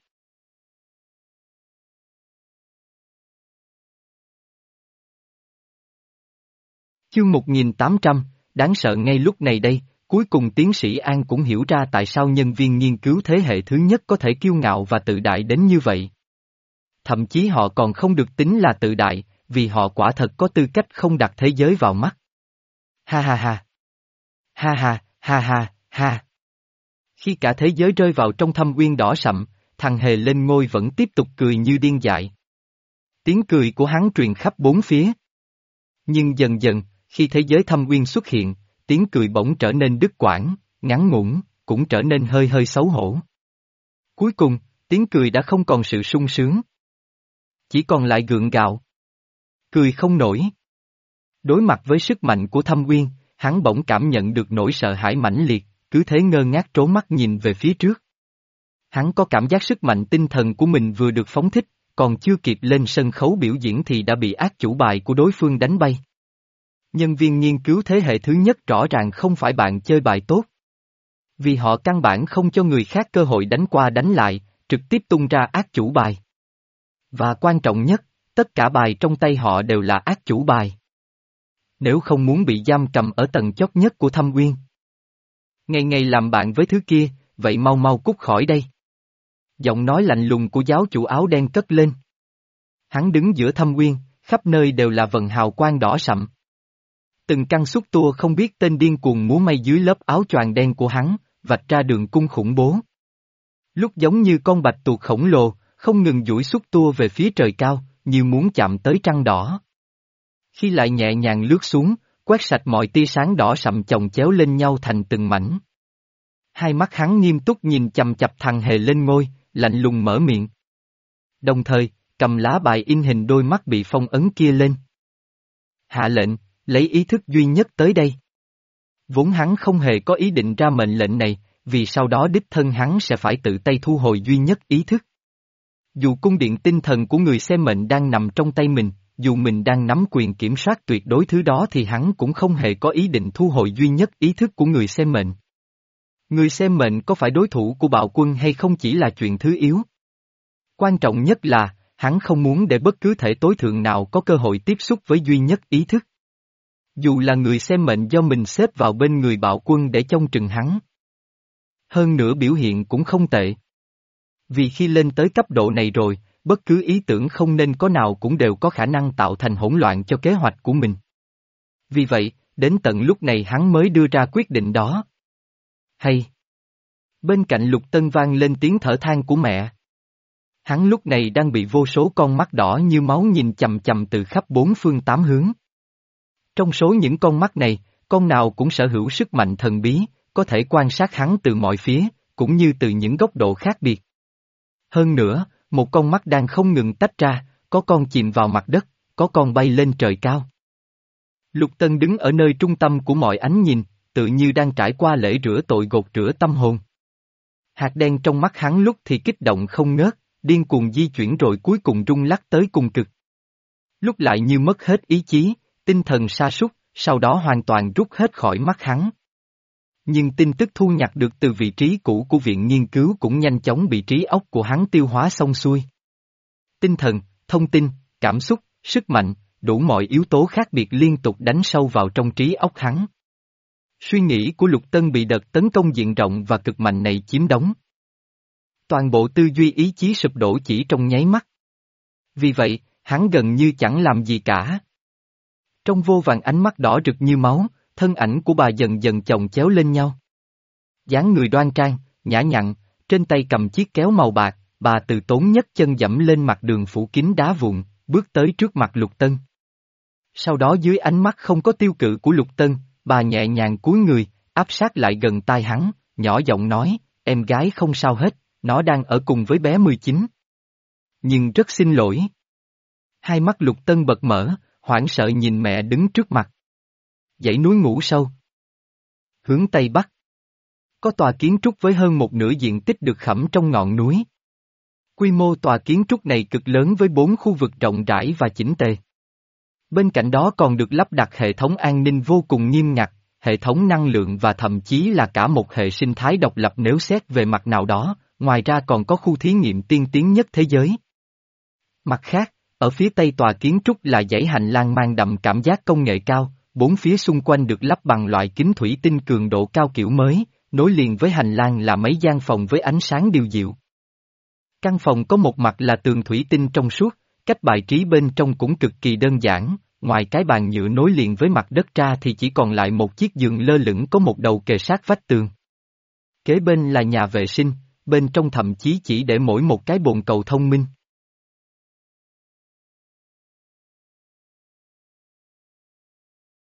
Chương một nghìn tám trăm, đáng sợ ngay lúc này đây, cuối cùng tiến sĩ An cũng hiểu ra tại sao nhân viên nghiên cứu thế hệ thứ nhất có thể kiêu ngạo và tự đại đến như vậy. Thậm chí họ còn không được tính là tự đại, vì họ quả thật có tư cách không đặt thế giới vào mắt. Ha ha ha. Ha ha, ha ha, ha. Khi cả thế giới rơi vào trong thâm uyên đỏ sậm, thằng hề lên ngôi vẫn tiếp tục cười như điên dại. Tiếng cười của hắn truyền khắp bốn phía. Nhưng dần dần, khi thế giới thâm uyên xuất hiện, tiếng cười bỗng trở nên đứt quãng, ngắn ngủn, cũng trở nên hơi hơi xấu hổ. Cuối cùng, tiếng cười đã không còn sự sung sướng. Chỉ còn lại gượng gạo. Cười không nổi. Đối mặt với sức mạnh của thâm uyên, hắn bỗng cảm nhận được nỗi sợ hãi mãnh liệt, cứ thế ngơ ngác trố mắt nhìn về phía trước. Hắn có cảm giác sức mạnh tinh thần của mình vừa được phóng thích, còn chưa kịp lên sân khấu biểu diễn thì đã bị ác chủ bài của đối phương đánh bay. Nhân viên nghiên cứu thế hệ thứ nhất rõ ràng không phải bạn chơi bài tốt. Vì họ căn bản không cho người khác cơ hội đánh qua đánh lại, trực tiếp tung ra ác chủ bài. Và quan trọng nhất, tất cả bài trong tay họ đều là ác chủ bài. Nếu không muốn bị giam cầm ở tầng chót nhất của thâm uyên, ngày ngày làm bạn với thứ kia, vậy mau mau cút khỏi đây. Giọng nói lạnh lùng của giáo chủ áo đen cất lên. Hắn đứng giữa thâm uyên, khắp nơi đều là vầng hào quang đỏ sậm. Từng căn xúc tua không biết tên điên cuồng múa may dưới lớp áo choàng đen của hắn, vạch ra đường cung khủng bố. Lúc giống như con bạch tuộc khổng lồ, không ngừng duỗi xúc tua về phía trời cao, như muốn chạm tới trăng đỏ. Khi lại nhẹ nhàng lướt xuống, quét sạch mọi tia sáng đỏ sậm chồng chéo lên nhau thành từng mảnh. Hai mắt hắn nghiêm túc nhìn chằm chằm thằng hề lên ngôi, lạnh lùng mở miệng. Đồng thời, cầm lá bài in hình đôi mắt bị phong ấn kia lên. Hạ lệnh, lấy ý thức duy nhất tới đây. Vốn hắn không hề có ý định ra mệnh lệnh này, vì sau đó đích thân hắn sẽ phải tự tay thu hồi duy nhất ý thức. Dù cung điện tinh thần của người xem mệnh đang nằm trong tay mình, dù mình đang nắm quyền kiểm soát tuyệt đối thứ đó thì hắn cũng không hề có ý định thu hồi duy nhất ý thức của người xem mệnh. Người xem mệnh có phải đối thủ của bạo quân hay không chỉ là chuyện thứ yếu. Quan trọng nhất là, hắn không muốn để bất cứ thể tối thượng nào có cơ hội tiếp xúc với duy nhất ý thức. Dù là người xem mệnh do mình xếp vào bên người bạo quân để trông chừng hắn. Hơn nữa biểu hiện cũng không tệ. Vì khi lên tới cấp độ này rồi, bất cứ ý tưởng không nên có nào cũng đều có khả năng tạo thành hỗn loạn cho kế hoạch của mình. Vì vậy, đến tận lúc này hắn mới đưa ra quyết định đó. Hay! Bên cạnh Lục Tân vang lên tiếng thở than của mẹ. Hắn lúc này đang bị vô số con mắt đỏ như máu nhìn chằm chằm từ khắp bốn phương tám hướng. Trong số những con mắt này, con nào cũng sở hữu sức mạnh thần bí, có thể quan sát hắn từ mọi phía, cũng như từ những góc độ khác biệt. Hơn nữa, một con mắt đang không ngừng tách ra, có con chìm vào mặt đất, có con bay lên trời cao. Lục Tân đứng ở nơi trung tâm của mọi ánh nhìn, tự như đang trải qua lễ rửa tội gột rửa tâm hồn. Hạt đen trong mắt hắn lúc thì kích động không ngớt, điên cuồng di chuyển rồi cuối cùng rung lắc tới cùng cực. Lúc lại như mất hết ý chí, tinh thần sa sút, sau đó hoàn toàn rút hết khỏi mắt hắn. Nhưng tin tức thu nhặt được từ vị trí cũ của viện nghiên cứu cũng nhanh chóng bị trí óc của hắn tiêu hóa xong xuôi. Tinh thần, thông tin, cảm xúc, sức mạnh, đủ mọi yếu tố khác biệt liên tục đánh sâu vào trong trí óc hắn. Suy nghĩ của Lục Tân bị đợt tấn công diện rộng và cực mạnh này chiếm đóng. Toàn bộ tư duy ý chí sụp đổ chỉ trong nháy mắt. Vì vậy, hắn gần như chẳng làm gì cả. Trong vô vàn ánh mắt đỏ rực như máu, thân ảnh của bà dần dần chồng chéo lên nhau. Dáng người đoan trang, nhã nhặn, trên tay cầm chiếc kéo màu bạc, bà từ tốn nhất chân dẫm lên mặt đường phủ kín đá vụn, bước tới trước mặt Lục Tân. Sau đó dưới ánh mắt không có tiêu cự của Lục Tân, bà nhẹ nhàng cúi người, áp sát lại gần tai hắn, nhỏ giọng nói, em gái không sao hết, nó đang ở cùng với bé mười chín. Nhưng rất xin lỗi. Hai mắt Lục Tân bật mở, hoảng sợ nhìn mẹ đứng trước mặt. Dãy núi ngủ sâu. Hướng Tây Bắc. Có tòa kiến trúc với hơn một nửa diện tích được khẩm trong ngọn núi. Quy mô tòa kiến trúc này cực lớn với bốn khu vực rộng rãi và chỉnh tề. Bên cạnh đó còn được lắp đặt hệ thống an ninh vô cùng nghiêm ngặt, hệ thống năng lượng và thậm chí là cả một hệ sinh thái độc lập nếu xét về mặt nào đó, ngoài ra còn có khu thí nghiệm tiên tiến nhất thế giới. Mặt khác, ở phía tây tòa kiến trúc là dãy hành lang mang đậm cảm giác công nghệ cao, bốn phía xung quanh được lắp bằng loại kính thủy tinh cường độ cao kiểu mới, nối liền với hành lang là mấy gian phòng với ánh sáng điều diệu. Căn phòng có một mặt là tường thủy tinh trong suốt, cách bài trí bên trong cũng cực kỳ đơn giản, ngoài cái bàn nhựa nối liền với mặt đất ra thì chỉ còn lại một chiếc giường lơ lửng có một đầu kề sát vách tường. Kế bên là nhà vệ sinh, bên trong thậm chí chỉ để mỗi một cái bồn cầu thông minh.